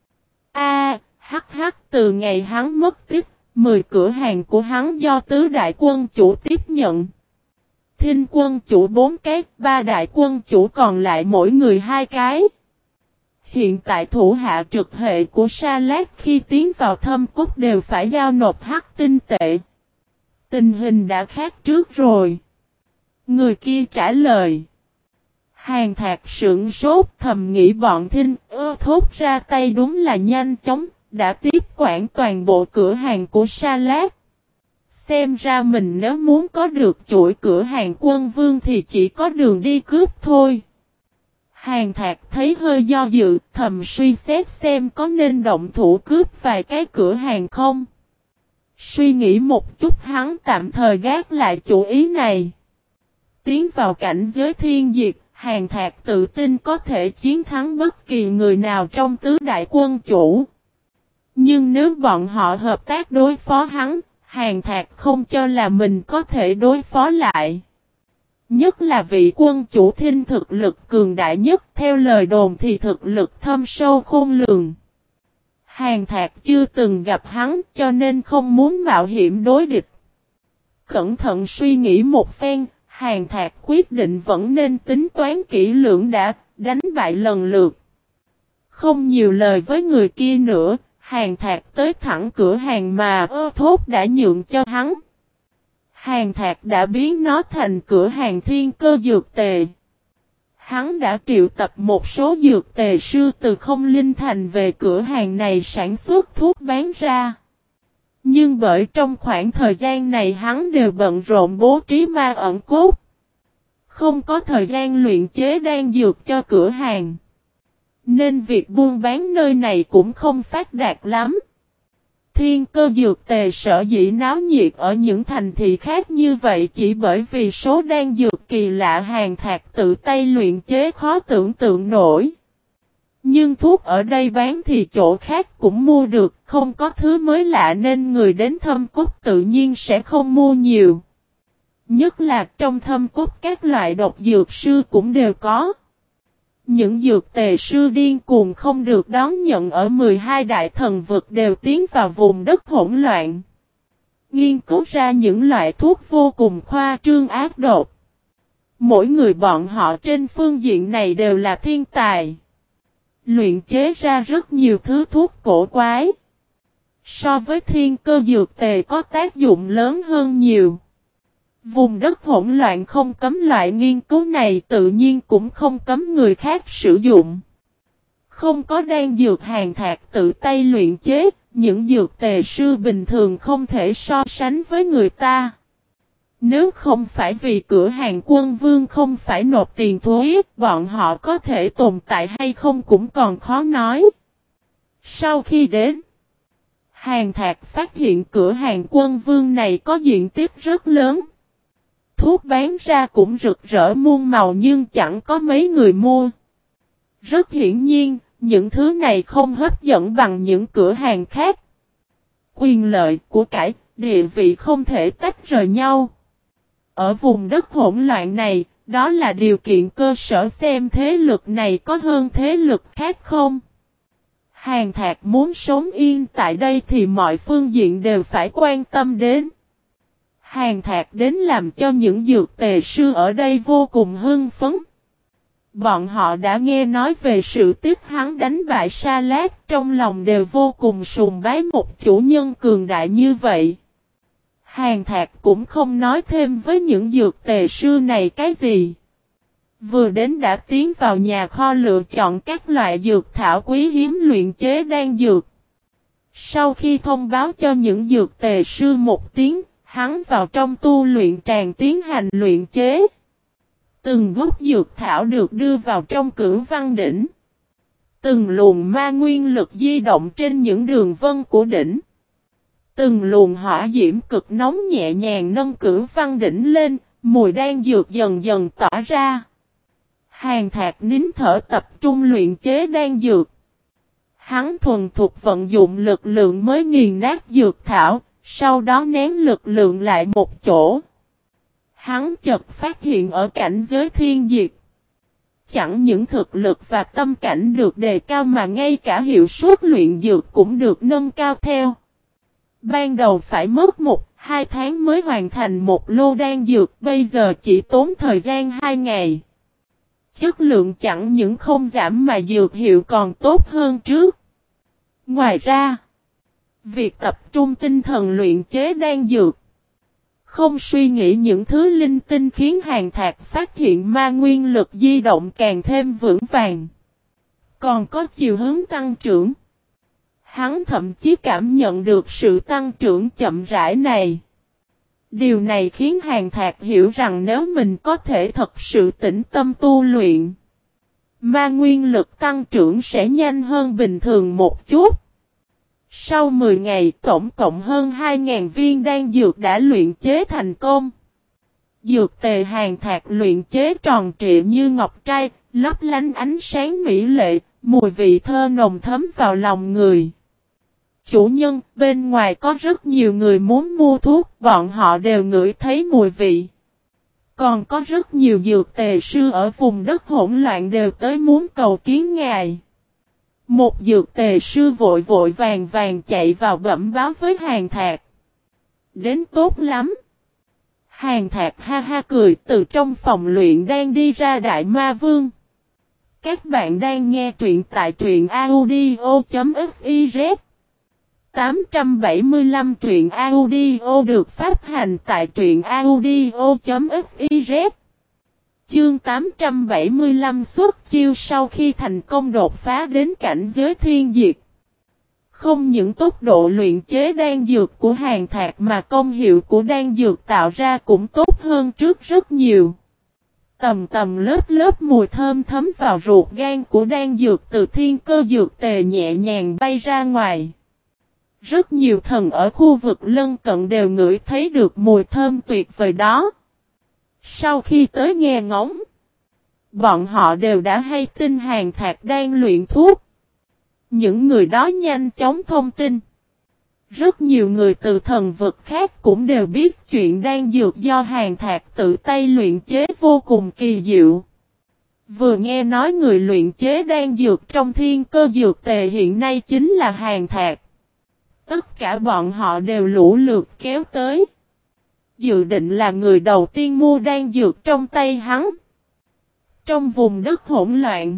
Hắc, từ ngày hắn mất tích, 10 cửa hàng của hắn do tứ đại quân chủ tiếp nhận. Thinh quân chủ 4 cái, 3 đại quân chủ còn lại mỗi người 2 cái. Hiện tại thủ hạ trực hệ của Sa Lát khi tiến vào Thâm Cốt đều phải giao nộp hắc tinh tệ. Tình hình đã khác trước rồi. Người kia trả lời. Hàn Thạc sững sốt, thầm nghĩ bọn Thinh Thốt ra tay đúng là nhanh chóng, đã tiếp quản toàn bộ cửa hàng của Sa Lát. Xem ra mình nếu muốn có được chuỗi cửa hàng quân vương thì chỉ có đường đi cướp thôi. Hàn Thạc thấy hơi do dự, thầm suy xét xem có nên động thủ cướp vài cái cửa hàng không. Suy nghĩ một chút hắn tạm thời gác lại chủ ý này. Tiến vào cảnh giới thiên diệt, Hàn Thạc tự tin có thể chiến thắng bất kỳ người nào trong tứ đại quân chủ. Nhưng nếu bọn họ hợp tác đối phó hắn, Hàn Thạc không cho là mình có thể đối phó lại. Nhất là vị quân chủ Thinh thực lực cường đại nhất, theo lời đồn thì thực lực thâm sâu khôn lường. Hàn Thạc chưa từng gặp hắn cho nên không muốn mạo hiểm đối địch. Cẩn thận suy nghĩ một phen, Hàn Thạc quyết định vẫn nên tính toán kỹ lưỡng đã, đánh bại lần lượt. Không nhiều lời với người kia nữa, Hàn Thạc tới thẳng cửa hàng mà Thốt đã nhượng cho hắn. Hàn Thạc đã biến nó thành cửa hàng thiên cơ dược tề. Hắn đã triệu tập một số dược tề sư từ Không Linh Thành về cửa hàng này sản xuất thuốc bán ra. Nhưng bởi trong khoảng thời gian này hắn đều bận rộn bố trí ma ẩn cốt. Không có thời gian luyện chế đan dược cho cửa hàng. Nên việc buôn bán nơi này cũng không phát đạt lắm. Thiên Cơ dược tề sở dĩ náo nhiệt ở những thành thị khác như vậy chỉ bởi vì số đan dược kỳ lạ Hàn Thạc tự tay luyện chế khó tưởng tượng nổi. Nhưng thuốc ở đây bán thì chỗ khác cũng mua được, không có thứ mới lạ nên người đến Thâm Cốt tự nhiên sẽ không mua nhiều. Nhất là trong Thâm Cốt các loại độc dược sư cũng đều có. Những dược tề sư điên cuồng không được đón nhận ở 12 đại thần vực đều tiến vào vùng đất hỗn loạn. Nghiên cứu ra những loại thuốc vô cùng khoa trương ác độc. Mỗi người bọn họ trên phương diện này đều là thiên tài. Luyện chế ra rất nhiều thứ thuốc cổ quái. So với Thiên Cơ dược tề có tác dụng lớn hơn nhiều. Vùng đất hỗn loạn không cấm loại nghiên cứu này tự nhiên cũng không cấm người khác sử dụng. Không có đan dược Hàn Thạc tự tay luyện chế, những dược tề sư bình thường không thể so sánh với người ta. Nếu không phải vì cửa hàng Quân Vương không phải nộp tiền thuế, bọn họ có thể tồn tại hay không cũng còn khó nói. Sau khi đến, Hàn Thạc phát hiện cửa hàng Quân Vương này có diện tích rất lớn. Thuốc bán ra cũng rực rỡ muôn màu nhưng chẳng có mấy người mua. Rất hiển nhiên, những thứ này không hấp dẫn bằng những cửa hàng khác. Quyền lợi của cải, địa vị không thể tách rời nhau. Ở vùng đất hỗn loạn này, đó là điều kiện cơ sở xem thế lực này có hơn thế lực khác không. Hàn Thạc muốn sống yên tại đây thì mọi phương diện đều phải quan tâm đến. Hàn Thạc đến làm cho những dược tề sư ở đây vô cùng hưng phấn. Bọn họ đã nghe nói về sự tiếc hắn đánh bại Sa Lát, trong lòng đều vô cùng sùng bái một chủ nhân cường đại như vậy. Hàn Thạc cũng không nói thêm với những dược tề sư này cái gì. Vừa đến đã tiến vào nhà kho lựa chọn các loại dược thảo quý hiếm luyện chế đan dược. Sau khi thông báo cho những dược tề sư một tiếng, hắn vào trong tu luyện tràng tiến hành luyện chế. Từng gốc dược thảo được đưa vào trong Cửu Văn đỉnh. Từng luồng ma nguyên lực di động trên những đường vân của đỉnh. Từng luồng hỏa diễm cực nóng nhẹ nhàng nâng Cửu Văn đỉnh lên, mùi đan dược dần dần tỏa ra. Hàn Thạc nín thở tập trung luyện chế đan dược. Hắn thuần thục vận dụng lực lượng mới nghiền nát dược thảo, sau đó nén lực lượng lại một chỗ. Hắn chợt phát hiện ở cảnh giới thiên diệt. Chẳng những thực lực và tâm cảnh được đề cao mà ngay cả hiệu suất luyện dược cũng được nâng cao theo. Ban đầu phải mất 1-2 tháng mới hoàn thành một lô đan dược, bây giờ chỉ tốn thời gian 2 ngày. Chất lượng chẳng những không giảm mà dược hiệu còn tốt hơn trước. Ngoài ra, việc tập trung tinh thần luyện chế đan dược, không suy nghĩ những thứ linh tinh khiến Hàn Thạc phát hiện ma nguyên lực di động càng thêm vững vàng. Còn có chiều hướng tăng trưởng. Hắn thậm chí cảm nhận được sự tăng trưởng chậm rãi này. Điều này khiến Hàn Thạc hiểu rằng nếu mình có thể thật sự tĩnh tâm tu luyện, ma nguyên lực tăng trưởng sẽ nhanh hơn bình thường một chút. Sau 10 ngày tổng cộng hơn 2.000 viên đan dược đã luyện chế thành công. Dược tề Hàn Thạc luyện chế tròn trịa như ngọc trai, lấp lánh ánh sáng mỹ lệ, mùi vị thơ nồng thấm vào lòng người. Chủ nhân, bên ngoài có rất nhiều người muốn mua thuốc, bọn họ đều ngửi thấy mùi vị. Còn có rất nhiều dược tề sư ở vùng đất hỗn loạn đều tới muốn cầu kiến ngài. Một dược tề sư vội vội vàng vàng chạy vào bẩm báo với Hàn Thạc. Đến tốt lắm. Hàn Thạc ha ha cười từ trong phòng luyện đang đi ra Đại Ma Vương. Các bạn đang nghe truyện tại truyện audio.fiz 875 truyện audio được phát hành tại truyện audio.fiz chương 875 xuất chiêu sau khi thành công đột phá đến cảnh giới thiên diệt. Không những tốc độ luyện chế đan dược của Hàn Thạc mà công hiệu của đan dược tạo ra cũng tốt hơn trước rất nhiều. Tầm tầm lớp lớp mùi thơm thấm vào ruột gan của đan dược từ thiên cơ dược tề nhẹ nhàng bay ra ngoài. Rất nhiều thần ở khu vực lân cận đều ngửi thấy được mùi thơm tuyệt vời đó. Sau khi tới nghe ngóng, bọn họ đều đã hay tin Hàn Thạc đang luyện thuốc. Những người đó nhanh chóng thông tin. Rất nhiều người từ thần vực khác cũng đều biết chuyện đan dược do Hàn Thạc tự tay luyện chế vô cùng kỳ diệu. Vừa nghe nói người luyện chế đan dược trong thiên cơ dược tề hiện nay chính là Hàn Thạc. Tất cả bọn họ đều lũ lượt kéo tới. Dự định là người đầu tiên mua đan dược trong tay hắn. Trong vùng đất hỗn loạn,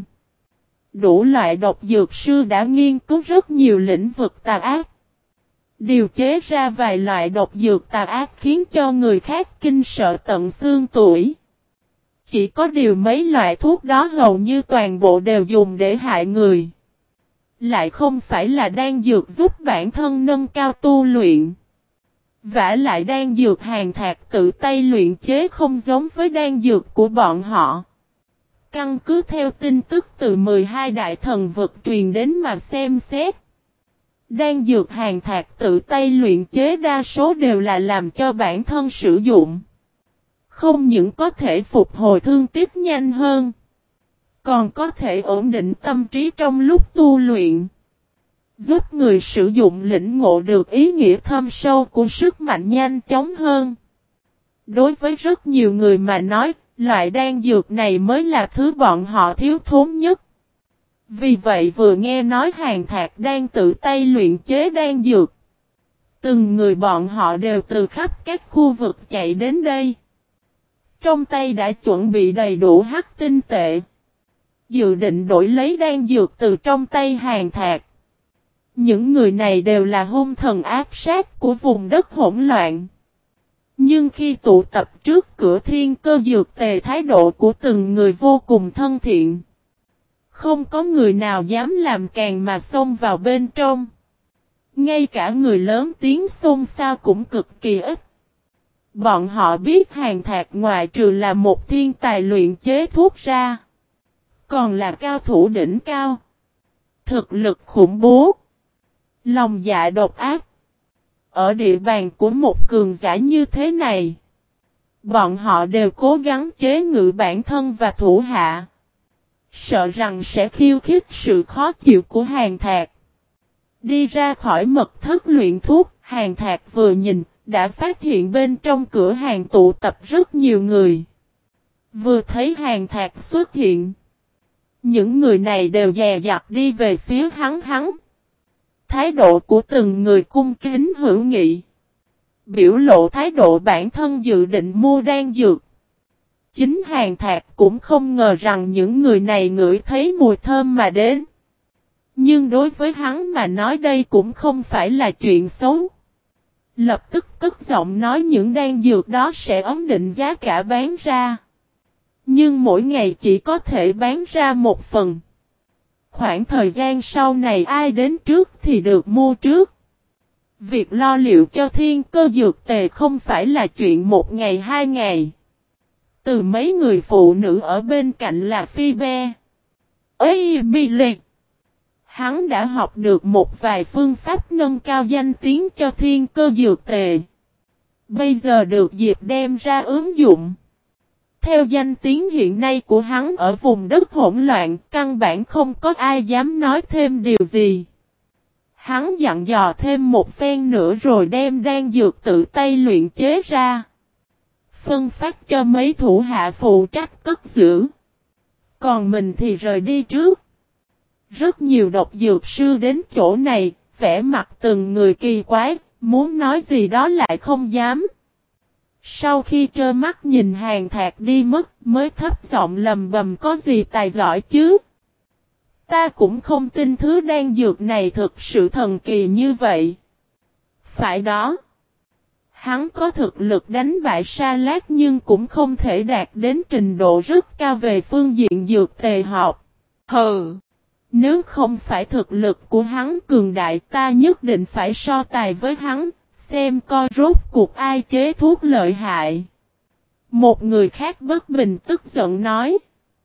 đủ loại độc dược sư đã nghiên cứu rất nhiều lĩnh vực tà ác. Điều chế ra vài loại độc dược tà ác khiến cho người khác kinh sợ tận xương tủy. Chỉ có điều mấy loại thuốc đó hầu như toàn bộ đều dùng để hại người. Lại không phải là đan dược giúp bản thân nâng cao tu luyện. Vả lại đan dược Hàn Thạc tự tay luyện chế không giống với đan dược của bọn họ. Căn cứ theo tin tức từ 12 đại thần vực truyền đến mà xem xét. Đan dược Hàn Thạc tự tay luyện chế đa số đều là làm cho bản thân sử dụng. Không những có thể phục hồi thương tiếc nhanh hơn, còn có thể ổn định tâm trí trong lúc tu luyện. Giúp người sử dụng lĩnh ngộ được ý nghĩa thâm sâu của sức mạnh nhanh chóng hơn. Đối với rất nhiều người mà nói, loại đan dược này mới là thứ bọn họ thiếu thốn nhất. Vì vậy vừa nghe nói Hàn Thạc đang tự tay luyện chế đan dược, từng người bọn họ đều từ khắp các khu vực chạy đến đây. Trong tay đã chuẩn bị đầy đủ hắc tinh tệ, dự định đổi lấy đan dược từ trong tay Hàn Thạc. Những người này đều là hung thần ác sát của vùng đất hỗn loạn. Nhưng khi tụ tập trước cửa thiên cơ dược tề, thái độ của từng người vô cùng thân thiện. Không có người nào dám làm càn mà xông vào bên trong. Ngay cả người lớn tiếng xôn xao cũng cực kỳ ít. Bọn họ biết Hàn Thạc ngoại trừ là một thiên tài luyện chế thuốc ra, còn là cao thủ đỉnh cao. Thực lực khủng bố, lòng dạ độc ác. Ở địa bàn của một cường giả như thế này, bọn họ đều cố gắng chế ngự bản thân và thủ hạ, sợ rằng sẽ khiêu khích sự khó chịu của Hàn Thạc. Đi ra khỏi mật thất luyện thuốc, Hàn Thạc vừa nhìn, đã phát hiện bên trong cửa hàng tụ tập rất nhiều người. Vừa thấy Hàn Thạc xuất hiện, những người này đều dè dặt đi về phía hắn. Thái độ của từng người cung kính hữu nghị, biểu lộ thái độ bản thân dự định mua đan dược. Chính Hàn Thạc cũng không ngờ rằng những người này ngửi thấy mùi thơm mà đến. Nhưng đối với hắn mà nói đây cũng không phải là chuyện xấu. Lập tức cất giọng nói những đan dược đó sẽ ấn định giá cả bán ra. Nhưng mỗi ngày chỉ có thể bán ra một phần. Khoảng thời gian sau này ai đến trước thì được mua trước. Việc lo liệu cho thiên cơ dược tề không phải là chuyện một ngày hai ngày. Từ mấy người phụ nữ ở bên cạnh là Phoebe, Emily, hắn đã học được một vài phương pháp nâng cao danh tiếng cho thiên cơ dược tề. Bây giờ được dịp đem ra ứng dụng. Theo danh tiếng hiện nay của hắn ở vùng đất hỗn loạn, căn bản không có ai dám nói thêm điều gì. Hắn dặn dò thêm một phen nữa rồi đem đan dược tự tay luyện chế ra. Phân phát cho mấy thủ hạ phụ trách cất giữ. Còn mình thì rời đi trước. Rất nhiều độc dược sư đến chỗ này, vẻ mặt từng người kỳ quái, muốn nói gì đó lại không dám. Sau khi trơ mắt nhìn Hàn Thạc đi mất, mới thấp giọng lầm bầm có gì tài giỏi chứ. Ta cũng không tin thứ đan dược này thực sự thần kỳ như vậy. Phải đó. Hắn có thực lực đánh bại Sa Lát nhưng cũng không thể đạt đến trình độ rất cao về phương diện dược tề học. Hừ! Nếu không phải thực lực của hắn cường đại ta nhất định phải so tài với hắn, xem coi rốt cuộc ai chế thuốc lợi hại. Một người khác bất bình tức giận nói.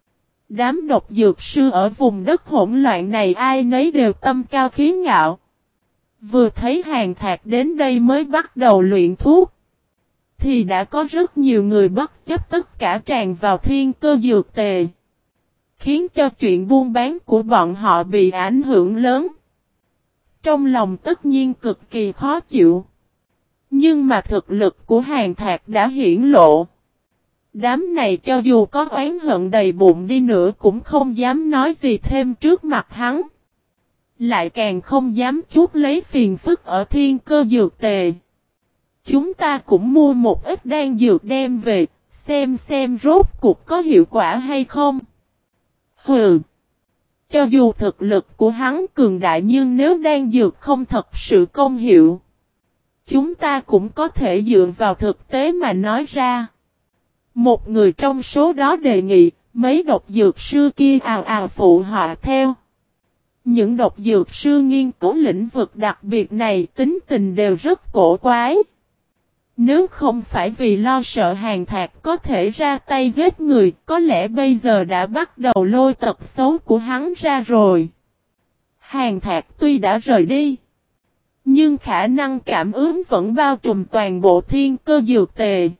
Đám độc dược sư ở vùng đất hỗn loạn này ai nấy đều tâm cao khí ngạo. Vừa thấy Hàn Thạc đến đây mới bắt đầu luyện thuốc, thì đã có rất nhiều người bất chấp tất cả tràn vào thiên cơ dược tề, khiến cho chuyện buôn bán của bọn họ bị ảnh hưởng lớn. Trong lòng tất nhiên cực kỳ khó chịu. Nhưng mà thực lực của Hàn Thạc đã hiển lộ. Đám này cho dù có oán hận đầy bụng đi nữa cũng không dám nói gì thêm trước mặt hắn. Lại càng không dám chuốc lấy phiền phức ở thiên cơ dược tề. Chúng ta cũng mua một ít đan dược đem về, xem rốt cuộc có hiệu quả hay không. Hừ! Cho dù thực lực của hắn cường đại nhưng nếu đan dược không thật sự công hiệu, chúng ta cũng có thể dựa vào thực tế mà nói ra. Một người trong số đó đề nghị, mấy độc dược sư kia ào ào phụ họa theo. Những độc dược sư nghiên cứu lĩnh vực đặc biệt này tính tình đều rất cổ quái. Nếu không phải vì lo sợ Hàn Thạc có thể ra tay giết người, có lẽ bây giờ đã bắt đầu lôi tật xấu của hắn ra rồi. Hàn Thạc tuy đã rời đi, nhưng khả năng cảm ứng vẫn bao trùm toàn bộ thiên cơ dược tề.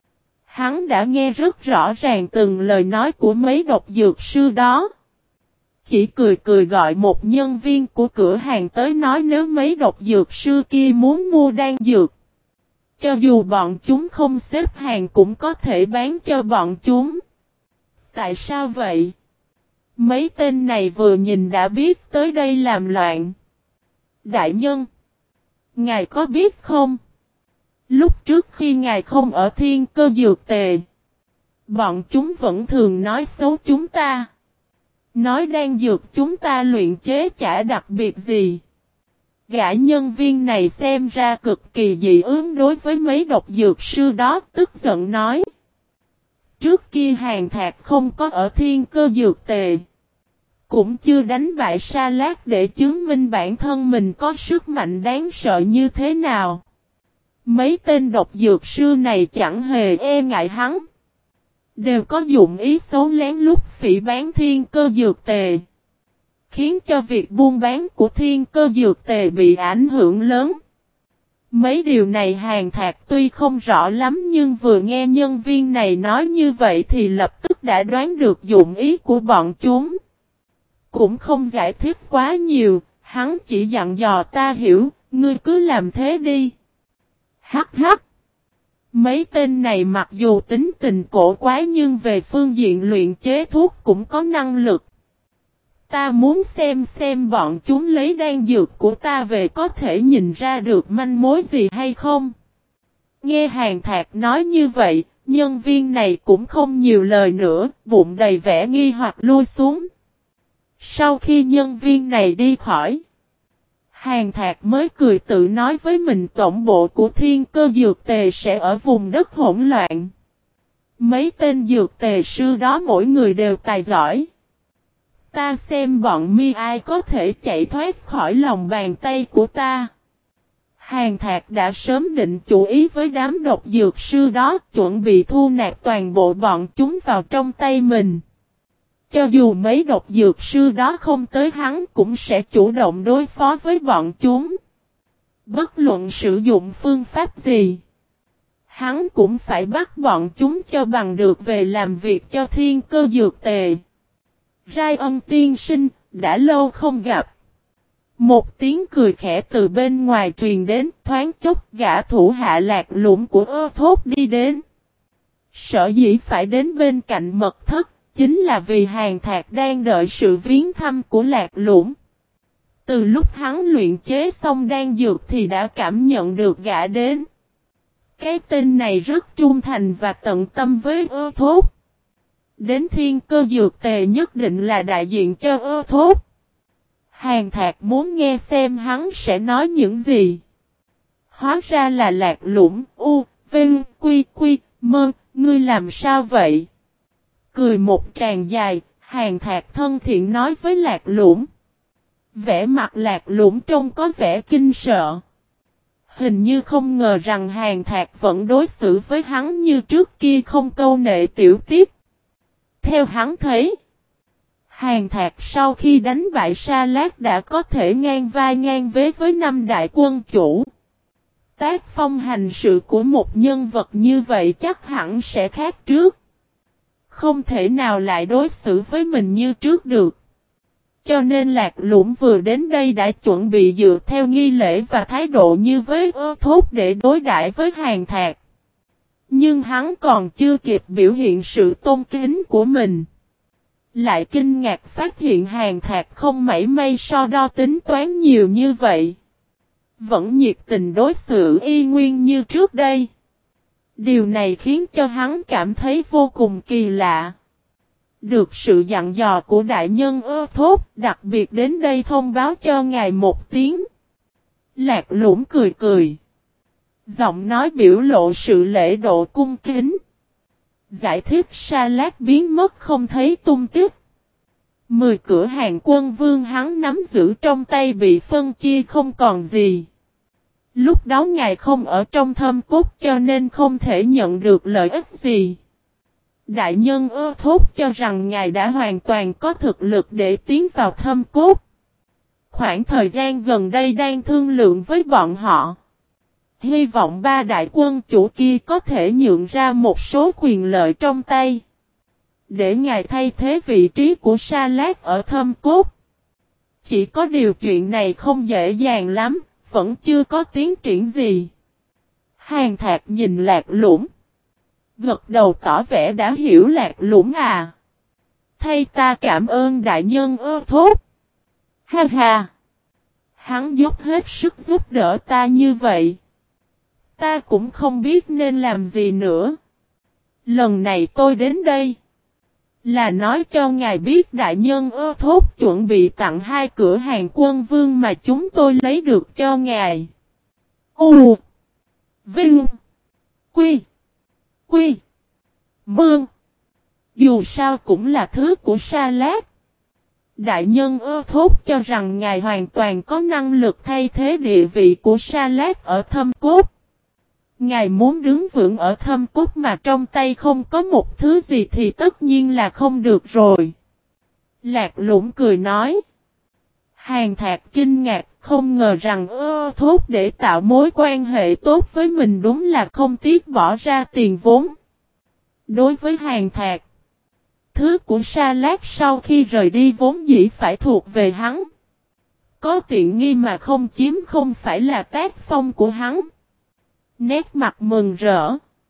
Hắn đã nghe rất rõ ràng từng lời nói của mấy độc dược sư đó. Chỉ cười gọi một nhân viên của cửa hàng tới nói nếu mấy độc dược sư kia muốn mua đan dược, cho dù bọn chúng không xếp hàng cũng có thể bán cho bọn chúng. Tại sao vậy? Mấy tên này vừa nhìn đã biết tới đây làm loạn. Đại nhân! Ngài có biết không? Lúc trước khi ngài không ở thiên cơ dược tề, bọn chúng vẫn thường nói xấu chúng ta. Nói đan dược chúng ta luyện chế chả đặc biệt gì. Gã nhân viên này xem ra cực kỳ dị ứng đối với mấy độc dược sư đó, tức giận nói. Trước kia Hàn Thạc không có ở thiên cơ dược tề, cũng chưa đánh bại Sa Lát để chứng minh bản thân mình có sức mạnh đáng sợ như thế nào. Mấy tên độc dược sư này chẳng hề e ngại hắn, đều có dụng ý xấu lén lút phỉ bán thiên cơ dược tề, khiến cho việc buôn bán của thiên cơ dược tề bị ảnh hưởng lớn. Mấy điều này Hàn Thạc tuy không rõ lắm nhưng vừa nghe nhân viên này nói như vậy thì lập tức đã đoán được dụng ý của bọn chúng. Cũng không giải thích quá nhiều, hắn chỉ dặn dò ta hiểu, ngươi cứ làm thế đi. Hắc hắc! Mấy tên này mặc dù tính tình cổ quái nhưng về phương diện luyện chế thuốc cũng có năng lực. Ta muốn xem bọn chúng lấy đan dược của ta về có thể nhìn ra được manh mối gì hay không. Nghe Hàn Thạc nói như vậy, nhân viên này cũng không nhiều lời nữa, bụng đầy vẻ nghi hoặc lui xuống. Sau khi nhân viên này đi khỏi, Hàn Thạc mới cười tự nói với mình tổng bộ của thiên cơ dược tề sẽ ở vùng đất hỗn loạn. Mấy tên dược tề sư đó mỗi người đều tài giỏi. Ta xem bọn mi ai có thể chạy thoát khỏi lòng bàn tay của ta. Hàn Thạc đã sớm định chủ ý với đám độc dược sư đó, chuẩn bị thu nạp toàn bộ bọn chúng vào trong tay mình. Cho dù mấy độc dược sư đó không tới hắn cũng sẽ chủ động đối phó với bọn chúng. Bất luận sử dụng phương pháp gì, hắn cũng phải bắt bọn chúng cho bằng được về làm việc cho thiên cơ dược tề. Rai Ân tiên sinh, đã lâu không gặp. Một tiếng cười khẽ từ bên ngoài truyền đến, thoáng chốc gã thủ hạ Lạc Lũng của Ơ Thốt đi đến. Sở dĩ phải đến bên cạnh mật thất, chính là vì Hàn Thạc đang đợi sự viếng thăm của Lạc Lũng. Từ lúc hắn luyện chế xong đan dược thì đã cảm nhận được gã đến. Cái tên này rất trung thành và tận tâm với Ơ Thốt. Đến thiên cơ dược tề nhất định là đại diện cho Ơ Thốt. Hàn Thạc muốn nghe xem hắn sẽ nói những gì. Hóa ra là Lạc Lũng. Vinh, Quy, Quy, Mơ, ngươi làm sao vậy? Cười một tràng dài, Hàn Thạc thân thiện nói với Lạc Lũng. Vẻ mặt Lạc Lũng trông có vẻ kinh sợ. Hình như không ngờ rằng Hàn Thạc vẫn đối xử với hắn như trước kia không câu nệ tiểu tiết. Theo hắn thấy, Hàn Thạc sau khi đánh bại Sa Lát đã có thể ngang vai ngang vế với 5 đại quân chủ. Tác phong hành sự của một nhân vật như vậy chắc hẳn sẽ khác trước. Không thể nào lại đối xử với mình như trước được. Cho nên Lạc Lũng vừa đến đây đã chuẩn bị dựa theo nghi lễ và thái độ như với Thốt để đối đãi với Hàn Thạc. Nhưng hắn còn chưa kịp biểu hiện sự tôn kính của mình. Lại kinh ngạc phát hiện Hàn Thạc không mảy may so đo tính toán nhiều như vậy. Vẫn nhiệt tình đối xử y nguyên như trước đây. Điều này khiến cho hắn cảm thấy vô cùng kỳ lạ. Được sự dặn dò của đại nhân Thốt, đặc biệt đến đây thông báo cho ngài một tiếng. Lạc Lũng cười cười. Giọng nói biểu lộ sự lễ độ cung kính. Giải thích Sa Lát biến mất không thấy tung tích. 10 cửa hàng quân vương hắn nắm giữ trong tay bị phân chia không còn gì. Lúc đó ngài không ở trong Thâm Cốt cho nên không thể nhận được lợi ích gì. Đại nhân Thốt cho rằng ngài đã hoàn toàn có thực lực để tiến vào Thâm Cốt. Khoảng thời gian gần đây đang thương lượng với bọn họ. Hy vọng 3 đại quân chủ kia có thể nhượng ra một số quyền lợi trong tay. Để ngài thay thế vị trí của Sa Lát ở Thâm Cốt. Chỉ có điều chuyện này không dễ dàng lắm, vẫn chưa có tiến triển gì. Hàn Thạc nhìn Lạc Lũng. Gật đầu tỏ vẻ đã hiểu Lạc Lũng à. Thay ta cảm ơn đại nhân Thốt. Ha ha. Hắn dốc hết sức giúp đỡ ta như vậy. Ta cũng không biết nên làm gì nữa. Lần này tôi đến đây. Là nói cho ngài biết đại nhân Thốt chuẩn bị tặng 2 cửa hàng quân vương mà chúng tôi lấy được cho ngài. Vinh. Quy. Quy. Mương. Dù sao cũng là thứ của Sa Lát. Đại nhân Thốt cho rằng ngài hoàn toàn có năng lực thay thế địa vị của Sa Lát ở Thâm Cốt. Ngài muốn đứng vững ở Thâm Cốt mà trong tay không có một thứ gì thì tất nhiên là không được rồi. Lạc Lũng cười nói. Hàn Thạc kinh ngạc không ngờ rằng Thốt để tạo mối quan hệ tốt với mình đúng là không tiếc bỏ ra tiền vốn. Đối với Hàn Thạc, thứ của Sa Lát sau khi rời đi vốn dĩ phải thuộc về hắn. Có tiện nghi mà không chiếm không phải là tác phong của hắn. Nét mặt mừng rỡ.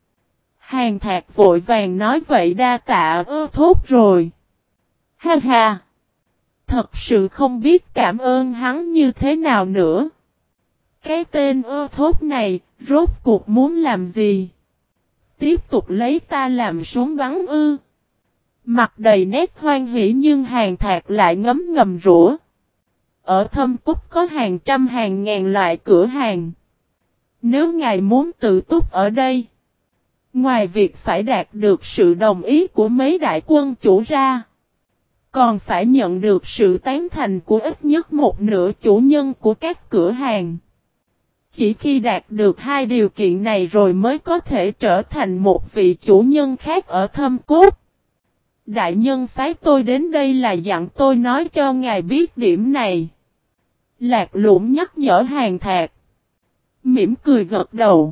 Hàn Thạc vội vàng nói vậy đa tạ Thốt rồi. Ha ha. Thật sự không biết cảm ơn hắn như thế nào nữa. Cái tên Thốt này rốt cuộc muốn làm gì? Tiếp tục lấy ta làm súng bắn ư? Mặt đầy nét hoan hỉ nhưng Hàn Thạc lại ngấm ngầm rủa. Ở Thâm Cúc có hàng trăm hàng ngàn loại cửa hàng. Nếu ngài muốn tự túc ở đây, ngoài việc phải đạt được sự đồng ý của mấy đại quân chủ ra, còn phải nhận được sự tán thành của ít nhất một nửa chủ nhân của các cửa hàng. Chỉ khi đạt được 2 điều kiện này rồi mới có thể trở thành một vị chủ nhân khác ở Thâm Cốt. Đại nhân phái tôi đến đây là dặn tôi nói cho ngài biết điểm này. Lạc Lũng nhắc nhở Hàn Thạc. Mỉm cười gật đầu.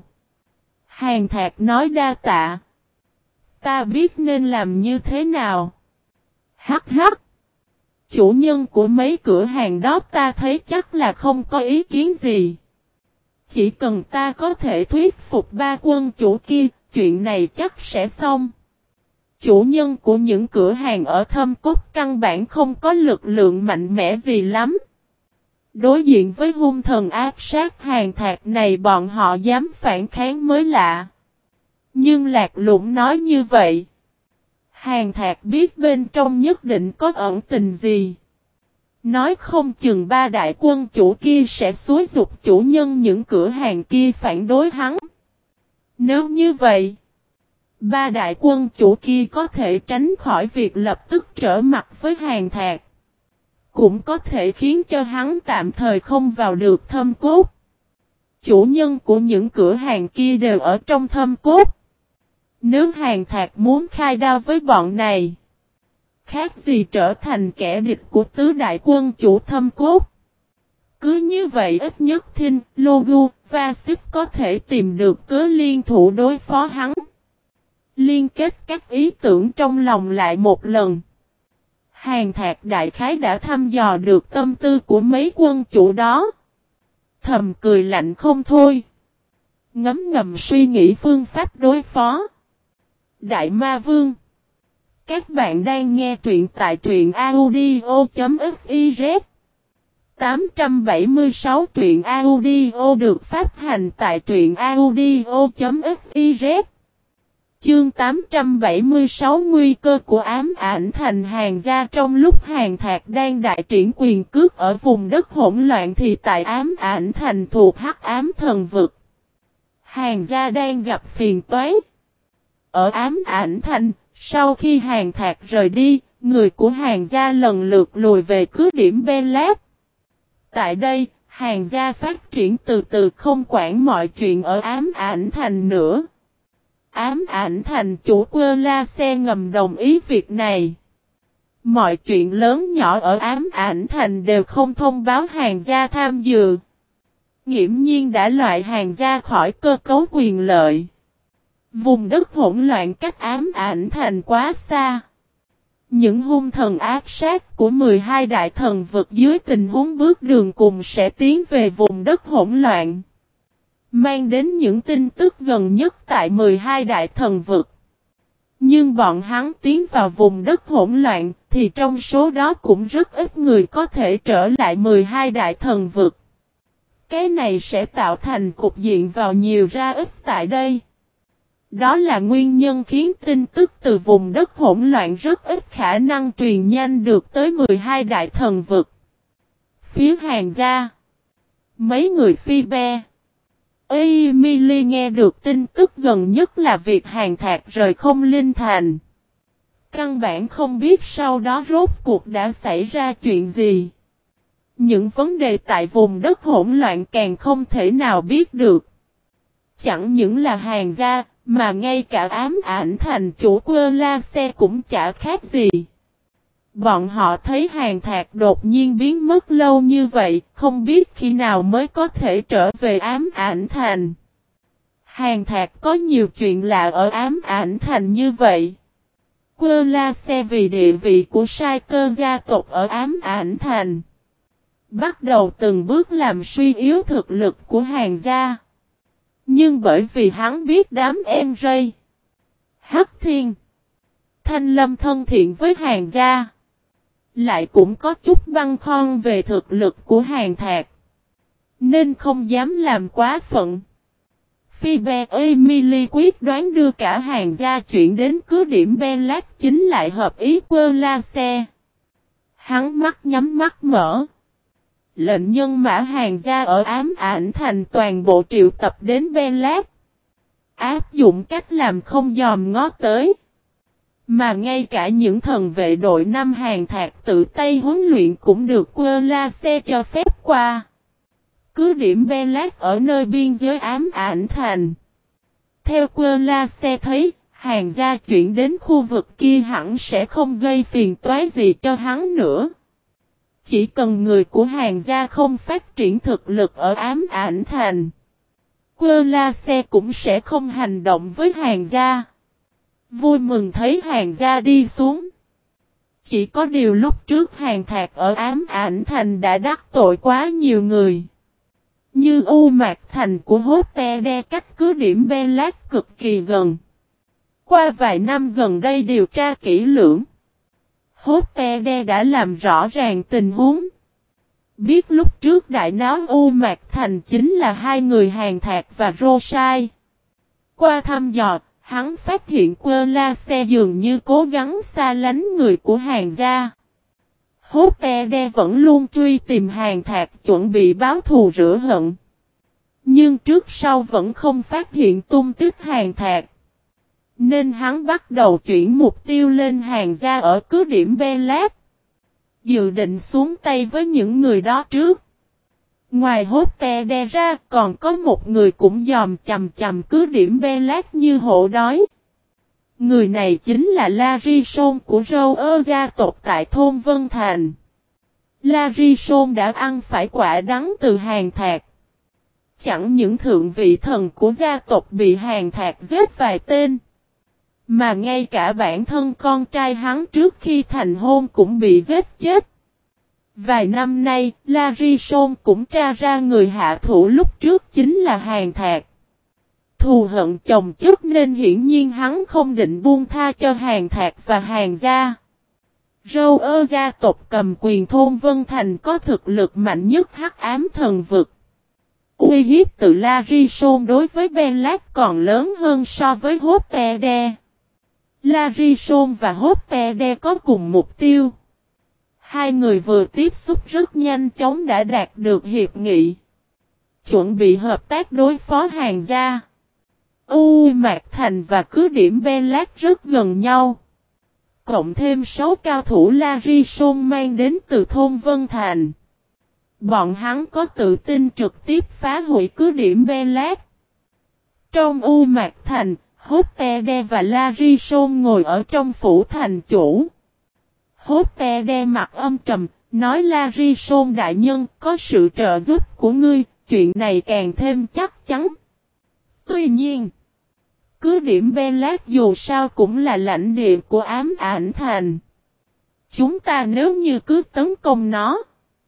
Hàn Thạc nói đa tạ. Ta biết nên làm như thế nào. Hắc hắc. Chủ nhân của mấy cửa hàng đó ta thấy chắc là không có ý kiến gì. Chỉ cần ta có thể thuyết phục 3 quân chủ kia, chuyện này chắc sẽ xong. Chủ nhân của những cửa hàng ở Thâm Cốt căn bản không có lực lượng mạnh mẽ gì lắm. Đối diện với hung thần ác sát Hàn Thạc này bọn họ dám phản kháng mới lạ. Nhưng Lạc Lũng nói như vậy. Hàn Thạc biết bên trong nhất định có ẩn tình gì. Nói không chừng ba đại quân chủ kia sẽ xúi giục chủ nhân những cửa hàng kia phản đối hắn. Nếu như vậy, ba đại quân chủ kia có thể tránh khỏi việc lập tức trở mặt với Hàn Thạc. Cũng có thể khiến cho hắn tạm thời không vào được Thâm Cốt. Chủ nhân của những cửa hàng kia đều ở trong Thâm Cốt. Nếu Hàn Thạc muốn khai đao với bọn này, khác gì trở thành kẻ địch của tứ đại quân chủ Thâm Cốt. Cứ như vậy ít nhất Thinh, Logu, và Xích có thể tìm được cớ liên thủ đối phó hắn. Liên kết các ý tưởng trong lòng lại một lần. Hàn Thạc đại khái đã thăm dò được tâm tư của mấy quân chủ đó. Thầm cười lạnh không thôi. Ngấm ngầm suy nghĩ phương pháp đối phó. Đại Ma Vương. Các bạn đang nghe truyện tại truyện audio.fiz 876 truyện audio được phát hành tại truyện audio.fiz. Chương 876 nguy cơ của ám ảnh thành Hàn gia. Trong lúc Hàn Thạc đang đại triển quyền cước ở vùng đất hỗn loạn thì tại ám ảnh thành thuộc Hắc Ám Thần Vực, Hàn gia đang gặp phiền toái. Ở ám ảnh thành, sau khi Hàn Thạc rời đi, người của Hàn gia lần lượt lùi về cứ điểm Belat. Tại đây, Hàn gia phát triển từ từ không quản mọi chuyện ở ám ảnh thành nữa. Ám ảnh thành chủ Quơ La Xe ngầm đồng ý việc này. Mọi chuyện lớn nhỏ ở ám ảnh thành đều không thông báo Hàn gia tham dự. Nghiễm nhiên đã loại Hàn gia khỏi cơ cấu quyền lợi. Vùng đất hỗn loạn cách ám ảnh thành quá xa. Những hung thần ác sát của 12 đại thần vực dưới tình huống bước đường cùng sẽ tiến về vùng đất hỗn loạn, mang đến những tin tức gần nhất tại 12 đại thần vực. Nhưng bọn hắn tiến vào vùng đất hỗn loạn thì trong số đó cũng rất ít người có thể trở lại 12 đại thần vực. Cái này sẽ tạo thành cục diện vào nhiều ra ít tại đây. Đó là nguyên nhân khiến tin tức từ vùng đất hỗn loạn rất ít khả năng truyền nhanh được tới 12 đại thần vực. Phía Hàn gia, mấy người Phi Be, Emily nghe được tin tức gần nhất là việc Hàn Thạc rời Không Linh Thành. Căn bản không biết sau đó rốt cuộc đã xảy ra chuyện gì. Những vấn đề tại vùng đất hỗn loạn càng không thể nào biết được. Chẳng những là Hàn gia, mà ngay cả ám ảnh thành chủ Quơ La Xe cũng chả khác gì. Bọn họ thấy Hàn Thạc đột nhiên biến mất lâu như vậy, không biết khi nào mới có thể trở về ám ảnh thành. Hàn Thạc có nhiều chuyện lạ ở ám ảnh thành như vậy. Quơ La Xe vì địa vị của Sai Cơ gia tộc ở ám ảnh thành, bắt đầu từng bước làm suy yếu thực lực của Hàn gia. Nhưng bởi vì hắn biết đám em rây, Hắc Thiên, Thanh Lâm thân thiện với Hàn gia, lại cũng có chút băn khoăn về thực lực của Hàn Thạc, nên không dám làm quá phận. Phoebe Emily quyết đoán đưa cả Hàn gia chuyển đến cứ điểm Belat chính lại hợp ý Quơ La Xe. Hắn mắt nhắm mắt mở. Lệnh nhân mã Hàn gia ở ám ảnh thành toàn bộ triệu tập đến Belat. Áp dụng cách làm không dòm ngó tới. Mà ngay cả những thần vệ đội năm Hàn Thạc tự tay huấn luyện cũng được Quơ La Xe cho phép qua. Cứ điểm Belat ở nơi biên giới ám ảnh thành. Theo Quơ La Xe thấy, Hàn gia chuyển đến khu vực kia hẳn sẽ không gây phiền toái gì cho hắn nữa. Chỉ cần người của Hàn gia không phát triển thực lực ở ám ảnh thành, Quơ La Xe cũng sẽ không hành động với Hàn gia. Vui mừng thấy Hàn gia đi xuống. Chỉ có điều lúc trước Hàn Thạc ở ám ảnh thành đã đắc tội quá nhiều người. Như U Mạc Thành của Hotte cách cứ điểm Belat cực kỳ gần. Qua vài năm gần đây điều tra kỹ lưỡng, Hotte đã làm rõ ràng tình huống. Biết lúc trước đại náo U Mạc Thành chính là hai người Hàn Thạc và Rosai. Qua thăm dò, hắn phát hiện Quơ La Xe dường như cố gắng xa lánh người của Hàn gia. Hốt e đe vẫn luôn truy tìm Hàn Thạc chuẩn bị báo thù rửa hận. Nhưng trước sau vẫn không phát hiện tung tích Hàn Thạc. Nên hắn bắt đầu chuyển mục tiêu lên Hàn gia ở cứ điểm Belat. Dự định xuống tay với những người đó trước. Ngoài hốt e đe ra còn có một người cũng dòm chằm chằm cứ điểm Belat như hổ đói. Người này chính là Larison của Râu Ơ gia tộc tại thôn Vân Thành. Larison đã ăn phải quả đắng từ Hàn Thạc. Chẳng những thượng vị thần của gia tộc bị Hàn Thạc giết vài tên. Mà ngay cả bản thân con trai hắn trước khi thành hôn cũng bị giết chết. Vài năm nay, Larison cũng tra ra người hạ thủ lúc trước chính là Hàn Thạc. Thù hận chồng chất nên hiển nhiên hắn không định buông tha cho Hàn Thạc và Hàn gia. Râu Ơ gia tộc cầm quyền thôn Vân Thành có thực lực mạnh nhất Hắc Ám Thần Vực. Uy hiếp từ Larison đối với Belat còn lớn hơn so với Hốt-e-đe. Larison và Hốt-e-đe có cùng mục tiêu. Hai người vừa tiếp xúc rất nhanh chóng đã đạt được hiệp nghị. Chuẩn bị hợp tác đối phó Hàn gia. Mạc Thành và cứ điểm Belat rất gần nhau. Cộng thêm 6 cao thủ Larison mang đến từ thôn Vân Thành. Bọn hắn có tự tin trực tiếp phá hủy cứ điểm Belat. Trong Mạc Thành, Hốt-e-đe và Larison ngồi ở trong phủ thành chủ. Hốt-e-đe mặt âm trầm, nói Larison đại nhân có sự trợ giúp của ngươi, chuyện này càng thêm chắc chắn. Tuy nhiên, cứ điểm Belat dù sao cũng là lãnh địa của Ám Ảnh Thành. Chúng ta nếu như cứ tấn công nó,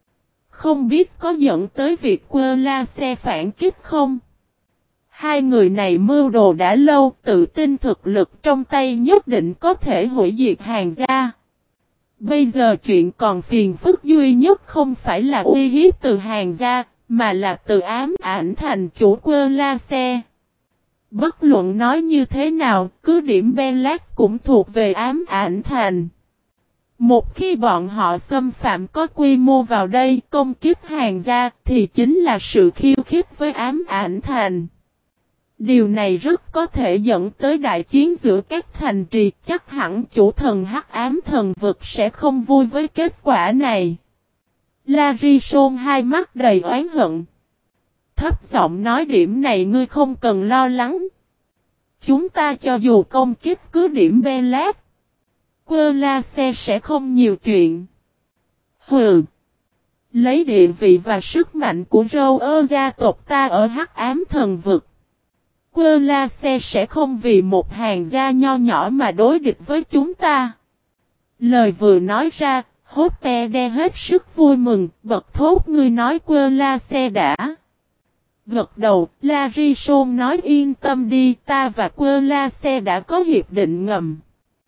không biết có dẫn tới việc quơ la xe phản kích không? Hai người này mưu đồ đã lâu, tự tin thực lực trong tay nhất định có thể hủy diệt Hàn gia. Bây giờ chuyện còn phiền phức duy nhất không phải là uy hiếp từ Hàn gia, mà là từ Ám Ảnh Thành chủ quơ la xe. Bất luận nói như thế nào, cứ điểm Belat cũng thuộc về Ám Ảnh Thành. Một khi bọn họ xâm phạm có quy mô vào đây công kích Hàn gia thì chính là sự khiêu khích với Ám Ảnh Thành. Điều này rất có thể dẫn tới đại chiến giữa các thành trì, chắc hẳn chủ thần Hắc Ám Thần Vực sẽ không vui với kết quả này. Larison hai mắt đầy oán hận. Thấp giọng nói điểm này ngươi không cần lo lắng. Chúng ta cho dù công kích cứ điểm Belat, quơ la xe sẽ không nhiều chuyện. Hừ. Lấy địa vị và sức mạnh của Râu Ơ gia tộc ta ở Hắc Ám Thần Vực, quơ la xe sẽ không vì một Hàn gia nho nhỏ mà đối địch với chúng ta. Lời vừa nói ra, Hốt-e-đe hết sức vui mừng, bật thốt ngươi nói quơ la xe đã. Gật đầu, Larison nói yên tâm đi, ta và quơ la xe đã có hiệp định ngầm.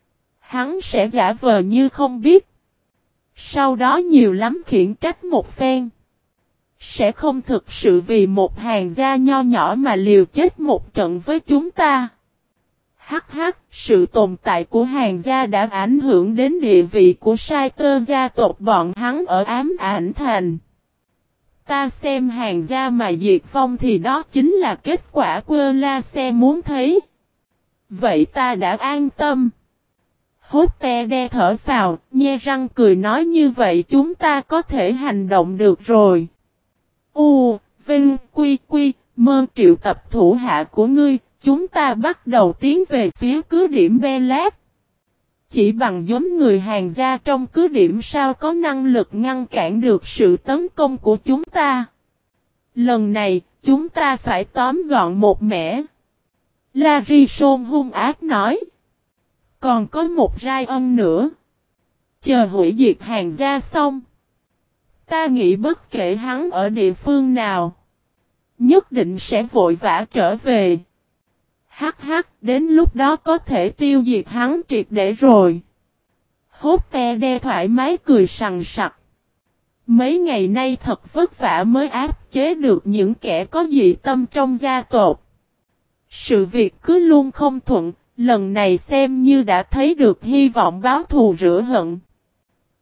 Hắn sẽ giả vờ như không biết. Sau đó nhiều lắm khiển trách một phen. Sẽ không thực sự vì một Hàn gia nho nhỏ mà liều chết một trận với chúng ta. Hắc hắc, sự tồn tại của Hàn gia đã ảnh hưởng đến địa vị của Sai Tơ gia tộc bọn hắn ở Ám Ảnh Thành. Ta xem Hàn gia mà diệt vong thì đó chính là kết quả quơ la xe muốn thấy. Vậy ta đã an tâm. Hốt-e-đe thở phào, nhe răng cười nói như vậy chúng ta có thể hành động được rồi. Vinh, Quy, Mơ triệu tập thủ hạ của ngươi, chúng ta bắt đầu tiến về phía cứ điểm Belat. Chỉ bằng nhóm người Hàn gia trong cứ điểm sao có năng lực ngăn cản được sự tấn công của chúng ta. Lần này, chúng ta phải tóm gọn một mẻ. Larison hung ác nói. Còn có một rai ân nữa. Chờ hủy diệt Hàn gia xong. Ta nghĩ bất kể hắn ở địa phương nào, nhất định sẽ vội vã trở về. Hắc hắc, đến lúc đó có thể tiêu diệt hắn triệt để rồi. Hốt-e-đe thoải mái cười sằng sặc. Mấy ngày nay thật vất vả mới áp chế được những kẻ có dị tâm trong gia tộc. Sự việc cứ luôn không thuận, lần này xem như đã thấy được hy vọng báo thù rửa hận.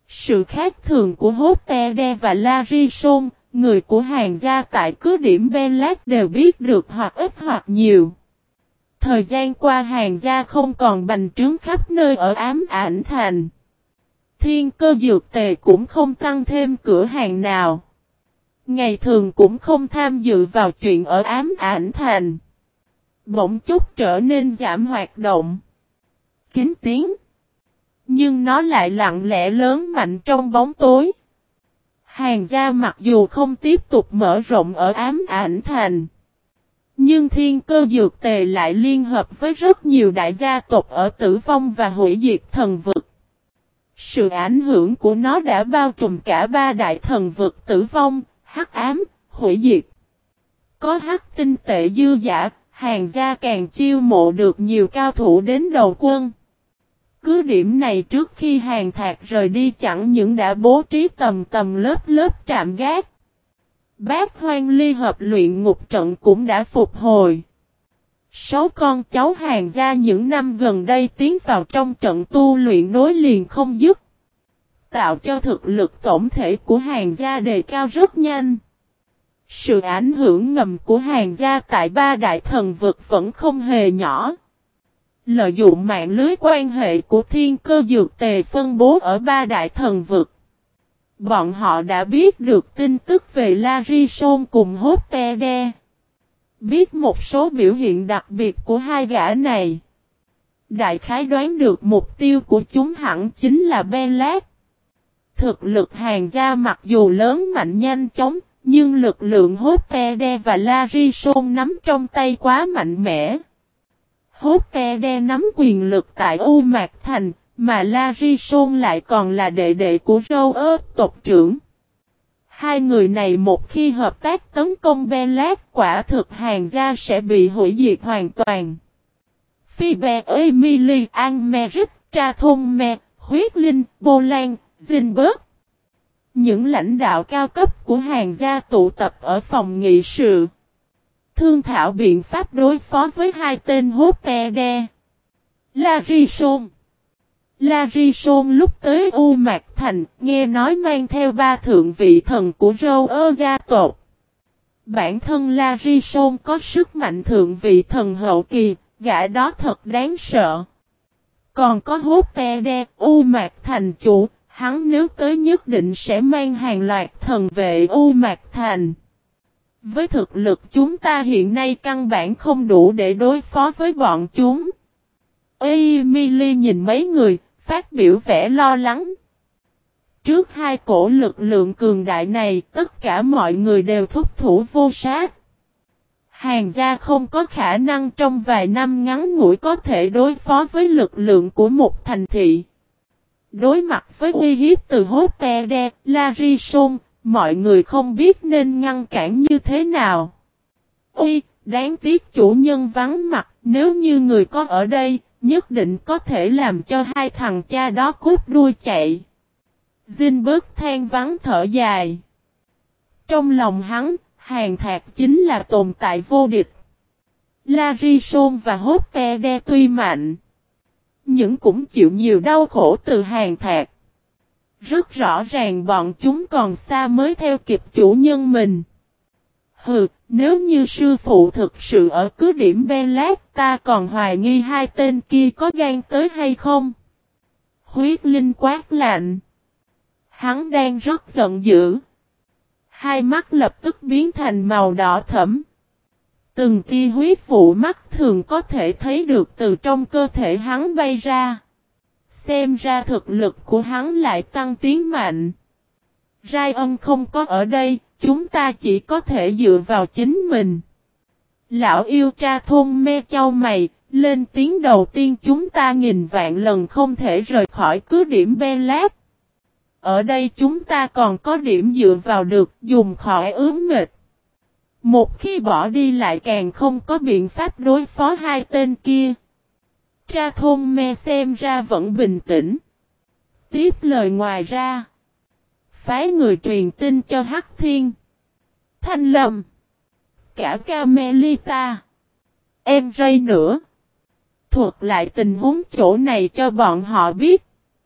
Sự khác thường của Hotede và Larison, người của Hàn gia tại cứ điểm Belat đều biết được hoặc ít hoặc nhiều. Thời gian qua Hàn gia không còn bành trướng khắp nơi ở Ám Ảnh Thành. Thiên Cơ Dược Tề cũng không tăng thêm cửa hàng nào. Ngày thường cũng không tham dự vào chuyện ở Ám Ảnh Thành. Bỗng chốc trở nên giảm hoạt động. Kín tiếng. Nhưng nó lại lặng lẽ lớn mạnh trong bóng tối. Hàn gia mặc dù không tiếp tục mở rộng ở Ám Ảnh Thành. Nhưng Thiên Cơ Dược Tề lại liên hợp với rất nhiều đại gia tộc ở Tử Vong và Hủy Diệt Thần Vực. Sự ảnh hưởng của nó đã bao trùm cả ba đại thần vực Tử Vong, Hắc Ám, Hủy Diệt. Có hắc tinh tệ dư dả, Hàn gia càng chiêu mộ được nhiều cao thủ đến đầu quân. Cứ điểm này trước khi Hàn Thạc rời đi chẳng những đã bố trí tầm lớp trạm gác. Bát Hoang Ly hợp luyện ngục trận cũng đã phục hồi. 6 con cháu Hàn gia những năm gần đây tiến vào trong trận tu luyện nối liền không dứt. Tạo cho thực lực tổng thể của Hàn gia đề cao rất nhanh. Sự ảnh hưởng ngầm của Hàn gia tại ba đại thần vực vẫn không hề nhỏ. Lợi dụng mạng lưới quan hệ của Thiên Cơ Dược Tề phân bố ở ba đại thần vực. Bọn họ đã biết được tin tức về Larison cùng Hotede. Biết một số biểu hiện đặc biệt của hai gã này. Đại khái đoán được mục tiêu của chúng hẳn chính là Belat. Thực lực Hàn gia mặc dù lớn mạnh nhanh chóng, nhưng lực lượng Hotede và Larison nắm trong tay quá mạnh mẽ. Hotede nắm quyền lực tại U Mạc Thành, mà Larison lại còn là đệ đệ của Râu ớt tộc trưởng. Hai người này một khi hợp tác tấn công Belat, quả thực Hàn gia sẽ bị hủy diệt hoàn toàn. Phoebe Emily Anmeric, Trathome, Huyết Linh, Bô Lan, Zinberg. Những lãnh đạo cao cấp của Hàn gia tụ tập ở phòng nghị sự. Thương thảo biện pháp đối phó với hai tên Hotede. Larison. Larison lúc tới U Mạc Thành, nghe nói mang theo ba thượng vị thần của Râu gia tộc. Bản thân Larison có sức mạnh thượng vị thần hậu kỳ, gã đó thật đáng sợ. Còn có Hotede, U Mạc Thành chủ, hắn nếu tới nhất định sẽ mang hàng loạt thần vệ U Mạc Thành. Với thực lực chúng ta hiện nay căn bản không đủ để đối phó với bọn chúng. Emily nhìn mấy người, phát biểu vẻ lo lắng. Trước hai cổ lực lượng cường đại này, tất cả mọi người đều thúc thủ vô sát. Hàn gia không có khả năng trong vài năm ngắn ngủi có thể đối phó với lực lượng của một thành thị. Đối mặt với uy hiếp từ Hotede, Larison, mọi người không biết nên ngăn cản như thế nào. Ui, đáng tiếc chủ nhân vắng mặt, nếu như người có ở đây, nhất định có thể làm cho hai thằng cha đó cút đuôi chạy. Zinberg than vắng thở dài. Trong lòng hắn, Hàn Thạc chính là tồn tại vô địch. Larison và Hotede tuy mạnh, nhưng cũng chịu nhiều đau khổ từ Hàn Thạc. Rất rõ ràng bọn chúng còn xa mới theo kịp chủ nhân mình. Hừ, nếu như sư phụ thực sự ở cứ điểm Belat, ta còn hoài nghi hai tên kia có gan tới hay không. Huyết Linh quát lạnh. Hắn đang rất giận dữ. Hai mắt lập tức biến thành màu đỏ thẫm. Từng tia huyết vụ mắt thường có thể thấy được từ trong cơ thể hắn bay ra. Xem ra thực lực của hắn lại tăng tiến mạnh. Ryan không có ở đây, chúng ta chỉ có thể dựa vào chính mình. Lão yêu tra thôn me chau mày, lên tiếng đầu tiên chúng ta nghìn vạn lần không thể rời khỏi cứ điểm Belat. Ở đây chúng ta còn có điểm dựa vào được, dùng khỏi ướm mệt. Một khi bỏ đi lại càng không có biện pháp đối phó hai tên kia. Tra thôn me xem ra vẫn bình tĩnh. Tiếp lời ngoài ra. Phái người truyền tin cho Hắc Thiên, Thanh Lâm, cả Camelita, em Ray nữa. Thuật lại tình huống chỗ này cho bọn họ biết.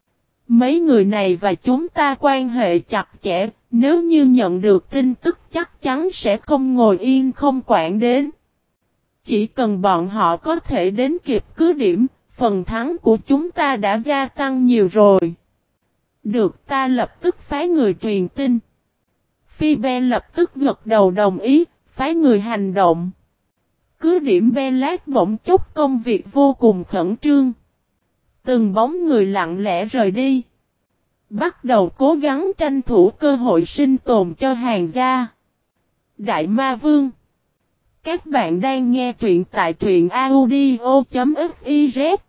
Mấy người này và chúng ta quan hệ chặt chẽ, nếu như nhận được tin tức chắc chắn sẽ không ngồi yên không quản đến. Chỉ cần bọn họ có thể đến kịp cứ điểm, phần thắng của chúng ta đã gia tăng nhiều rồi. Được, ta lập tức phái người truyền tin. Phi-be lập tức gật đầu đồng ý, phái người hành động. Cứ điểm Be-lát bỗng chốc công việc vô cùng khẩn trương. Từng bóng người lặng lẽ rời đi. Bắt đầu cố gắng tranh thủ cơ hội sinh tồn cho hàng gia. Đại Ma Vương. Các bạn đang nghe truyện tại truyện audio.fiz.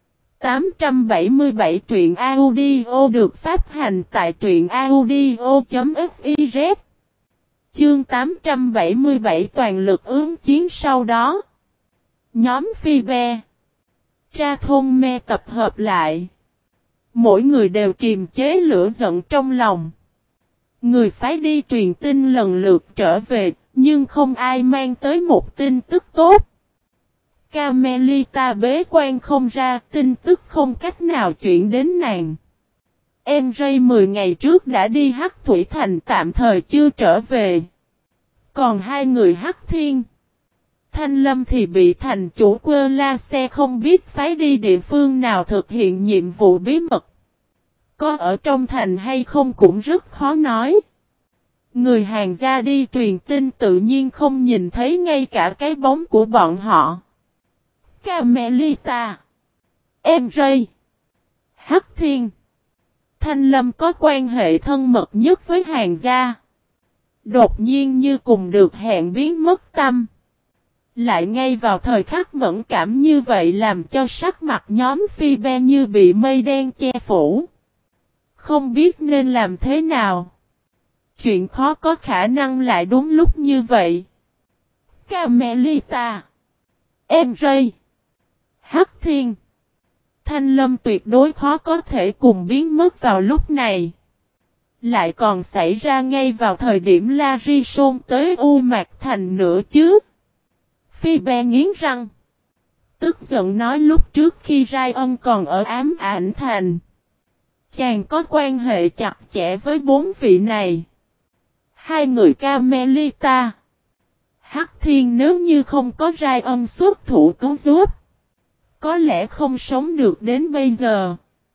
877 truyện audio được phát hành tại truyện audio.fiz. Chương 877 toàn lực ứng chiến sau đó. Nhóm Phi-be, Tra Thôn Me tập hợp lại. Mỗi người đều kiềm chế lửa giận trong lòng. Người phái đi truyền tin lần lượt trở về, nhưng không ai mang tới một tin tức tốt. Carmelita bế quan không ra, tin tức không cách nào chuyển đến nàng. Enray 10 ngày trước đã đi Hắc Thủy Thành tạm thời chưa trở về. Còn hai người Hắc Thiên, Thanh Lâm thì bị thành chủ Quơ La Xe không biết phái đi địa phương nào thực hiện nhiệm vụ bí mật. Có ở trong thành hay không cũng rất khó nói. Người hàng gia đi truyền tin tự nhiên không nhìn thấy ngay cả cái bóng của bọn họ. Carmelita, Enray, Hắc Thiên, Thanh Lâm có quan hệ thân mật nhất với hàng gia. Đột nhiên như cùng được hẹn biến mất tâm. Lại ngay vào thời khắc mẫn cảm như vậy làm cho sắc mặt nhóm Phi-be như bị mây đen che phủ. Không biết nên làm thế nào. Chuyện khó có khả năng lại đúng lúc như vậy. Carmelita, Enray, Hắc Thiên, Thanh Lâm tuyệt đối khó có thể cùng biến mất vào lúc này. Lại còn xảy ra ngay vào thời điểm Larison tới U Mạc Thành nữa chứ. Phi-be nghiến răng. Tức giận nói lúc trước khi Ryan còn ở Ám Ảnh Thành. Chàng có quan hệ chặt chẽ với bốn vị này. Hai người Carmelita, Hắc Thiên nếu như không có Ryan xuất thủ cứu giúp, có lẽ không sống được đến bây giờ.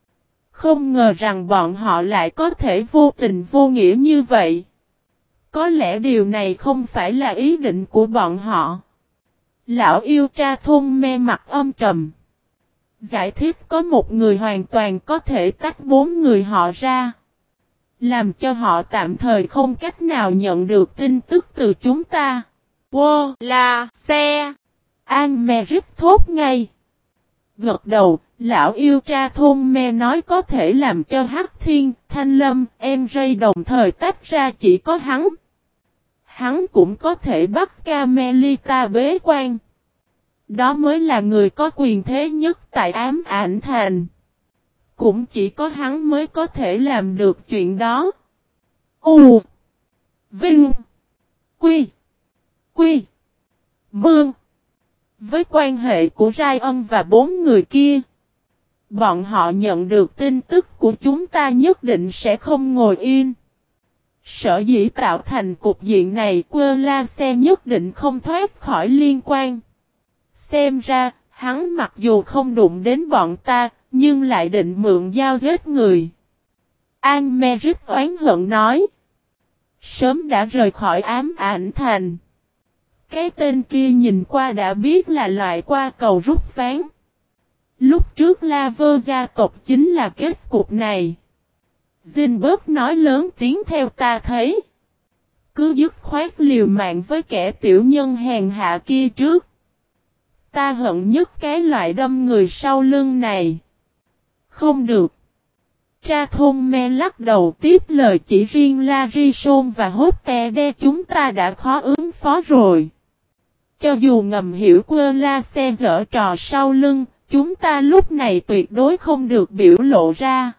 Không ngờ rằng bọn họ lại có thể vô tình vô nghĩa như vậy. Có lẽ điều này không phải là ý định của bọn họ. Lão yêu Tra Thôn Me mặt âm trầm. Giải thích có một người hoàn toàn có thể tách bốn người họ ra. Làm cho họ tạm thời không cách nào nhận được tin tức từ chúng ta. Quơ La Xe. An Merit thốt ngay. Gật đầu, lão yêu Tra Thôn Me nói có thể làm cho Hắc Thiên, Thanh Lâm, Enray đồng thời tách ra chỉ có hắn. Hắn cũng có thể bắt Carmelita bế quan. Đó mới là người có quyền thế nhất tại Ám Ảnh Thành. Cũng chỉ có hắn mới có thể làm được chuyện đó. U Vinh Quy Quy Mương. Với quan hệ của Ryan và bốn người kia, bọn họ nhận được tin tức của chúng ta nhất định sẽ không ngồi yên. Sở dĩ tạo thành cục diện này Quơ La Xe nhất định không thoát khỏi liên quan. Xem ra, hắn mặc dù không đụng đến bọn ta, nhưng lại định mượn dao giết người. An Merit oán hận nói. Sớm đã rời khỏi Ám Ảnh Thành. Cái tên kia nhìn qua đã biết là loại qua cầu rút ván. Lúc trước Laver gia tộc chính là kết cục này. Zinberg nói lớn tiếng theo ta thấy. Cứ dứt khoát liều mạng với kẻ tiểu nhân hèn hạ kia trước. Ta hận nhất cái loại đâm người sau lưng này. Không được. Tra Thôn Me lắc đầu tiếp lời chỉ riêng Larison và Hotte chúng ta đã khó ứng phó rồi. Cho dù ngầm hiểu Quơ La Xe giở trò sau lưng, chúng ta lúc này tuyệt đối không được biểu lộ ra.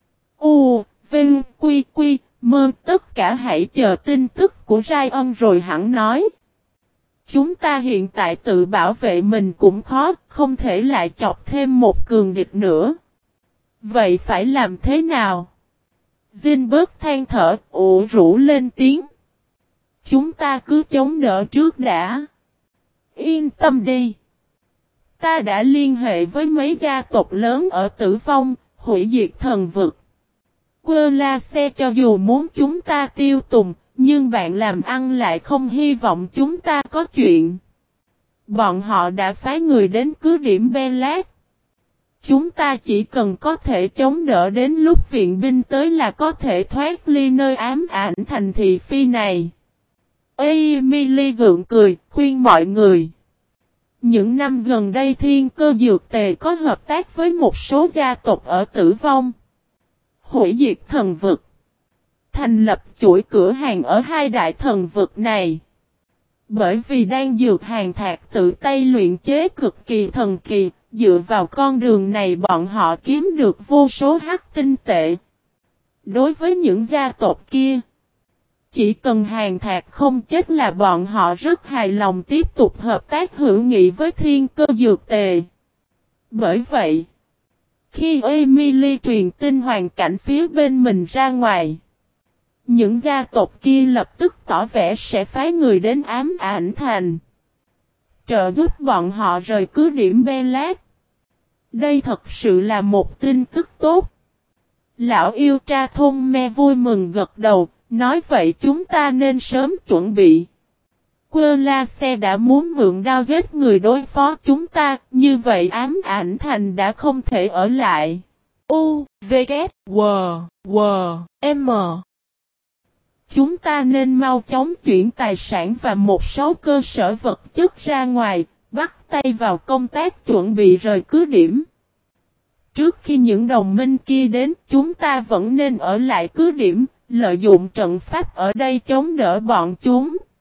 U, Vinh, Quy, Quy, Mơ, tất cả hãy chờ tin tức của Ryan rồi hẳn nói. Chúng ta hiện tại tự bảo vệ mình cũng khó, không thể lại chọc thêm một cường địch nữa. Vậy phải làm thế nào? Zinberg than thở, ủ rũ lên tiếng. Chúng ta cứ chống đỡ trước đã. Yên tâm đi. Ta đã liên hệ với mấy gia tộc lớn ở Tử Vong, hủy diệt thần vực. Quơ la xe cho dù muốn chúng ta tiêu tùng, nhưng bạn làm ăn lại không hy vọng chúng ta có chuyện. Bọn họ đã phái người đến cứ điểm Belat. Chúng ta chỉ cần có thể chống đỡ đến lúc viện binh tới là có thể thoát ly nơi ám ảnh thành thị phi này. Emily gượng cười, khuyên mọi người. Những năm gần đây Thiên Cơ Dược Tề có hợp tác với một số gia tộc ở Tử Vong, hủy diệt thần vực, thành lập chuỗi cửa hàng ở hai đại thần vực này. Bởi vì đang dược hàng thạc tự tay luyện chế cực kỳ thần kỳ, dựa vào con đường này bọn họ kiếm được vô số hắc tinh tệ. Đối với những gia tộc kia, chỉ cần hàng thạc không chết là bọn họ rất hài lòng tiếp tục hợp tác hữu nghị với Thiên Cơ Dược Tề. Bởi vậy, khi Emily truyền tin hoàn cảnh phía bên mình ra ngoài, những gia tộc kia lập tức tỏ vẻ sẽ phái người đến ám ảnh thành, trợ giúp bọn họ rời cứ điểm Belat. Đây thật sự là một tin tức tốt. Lão yêu tra thôn me vui mừng gật đầu, nói vậy chúng ta nên sớm chuẩn bị. Quơ la xe đã muốn mượn đao giết người đối phó chúng ta, như vậy ám ảnh thành đã không thể ở lại. U, V, K, W, W, M. Chúng ta nên mau chóng chuyển tài sản và một số cơ sở vật chất ra ngoài, bắt tay vào công tác chuẩn bị rời cứ điểm. Trước khi những đồng minh kia đến, chúng ta vẫn nên ở lại cứ điểm, lợi dụng trận pháp ở đây chống đỡ bọn chúng.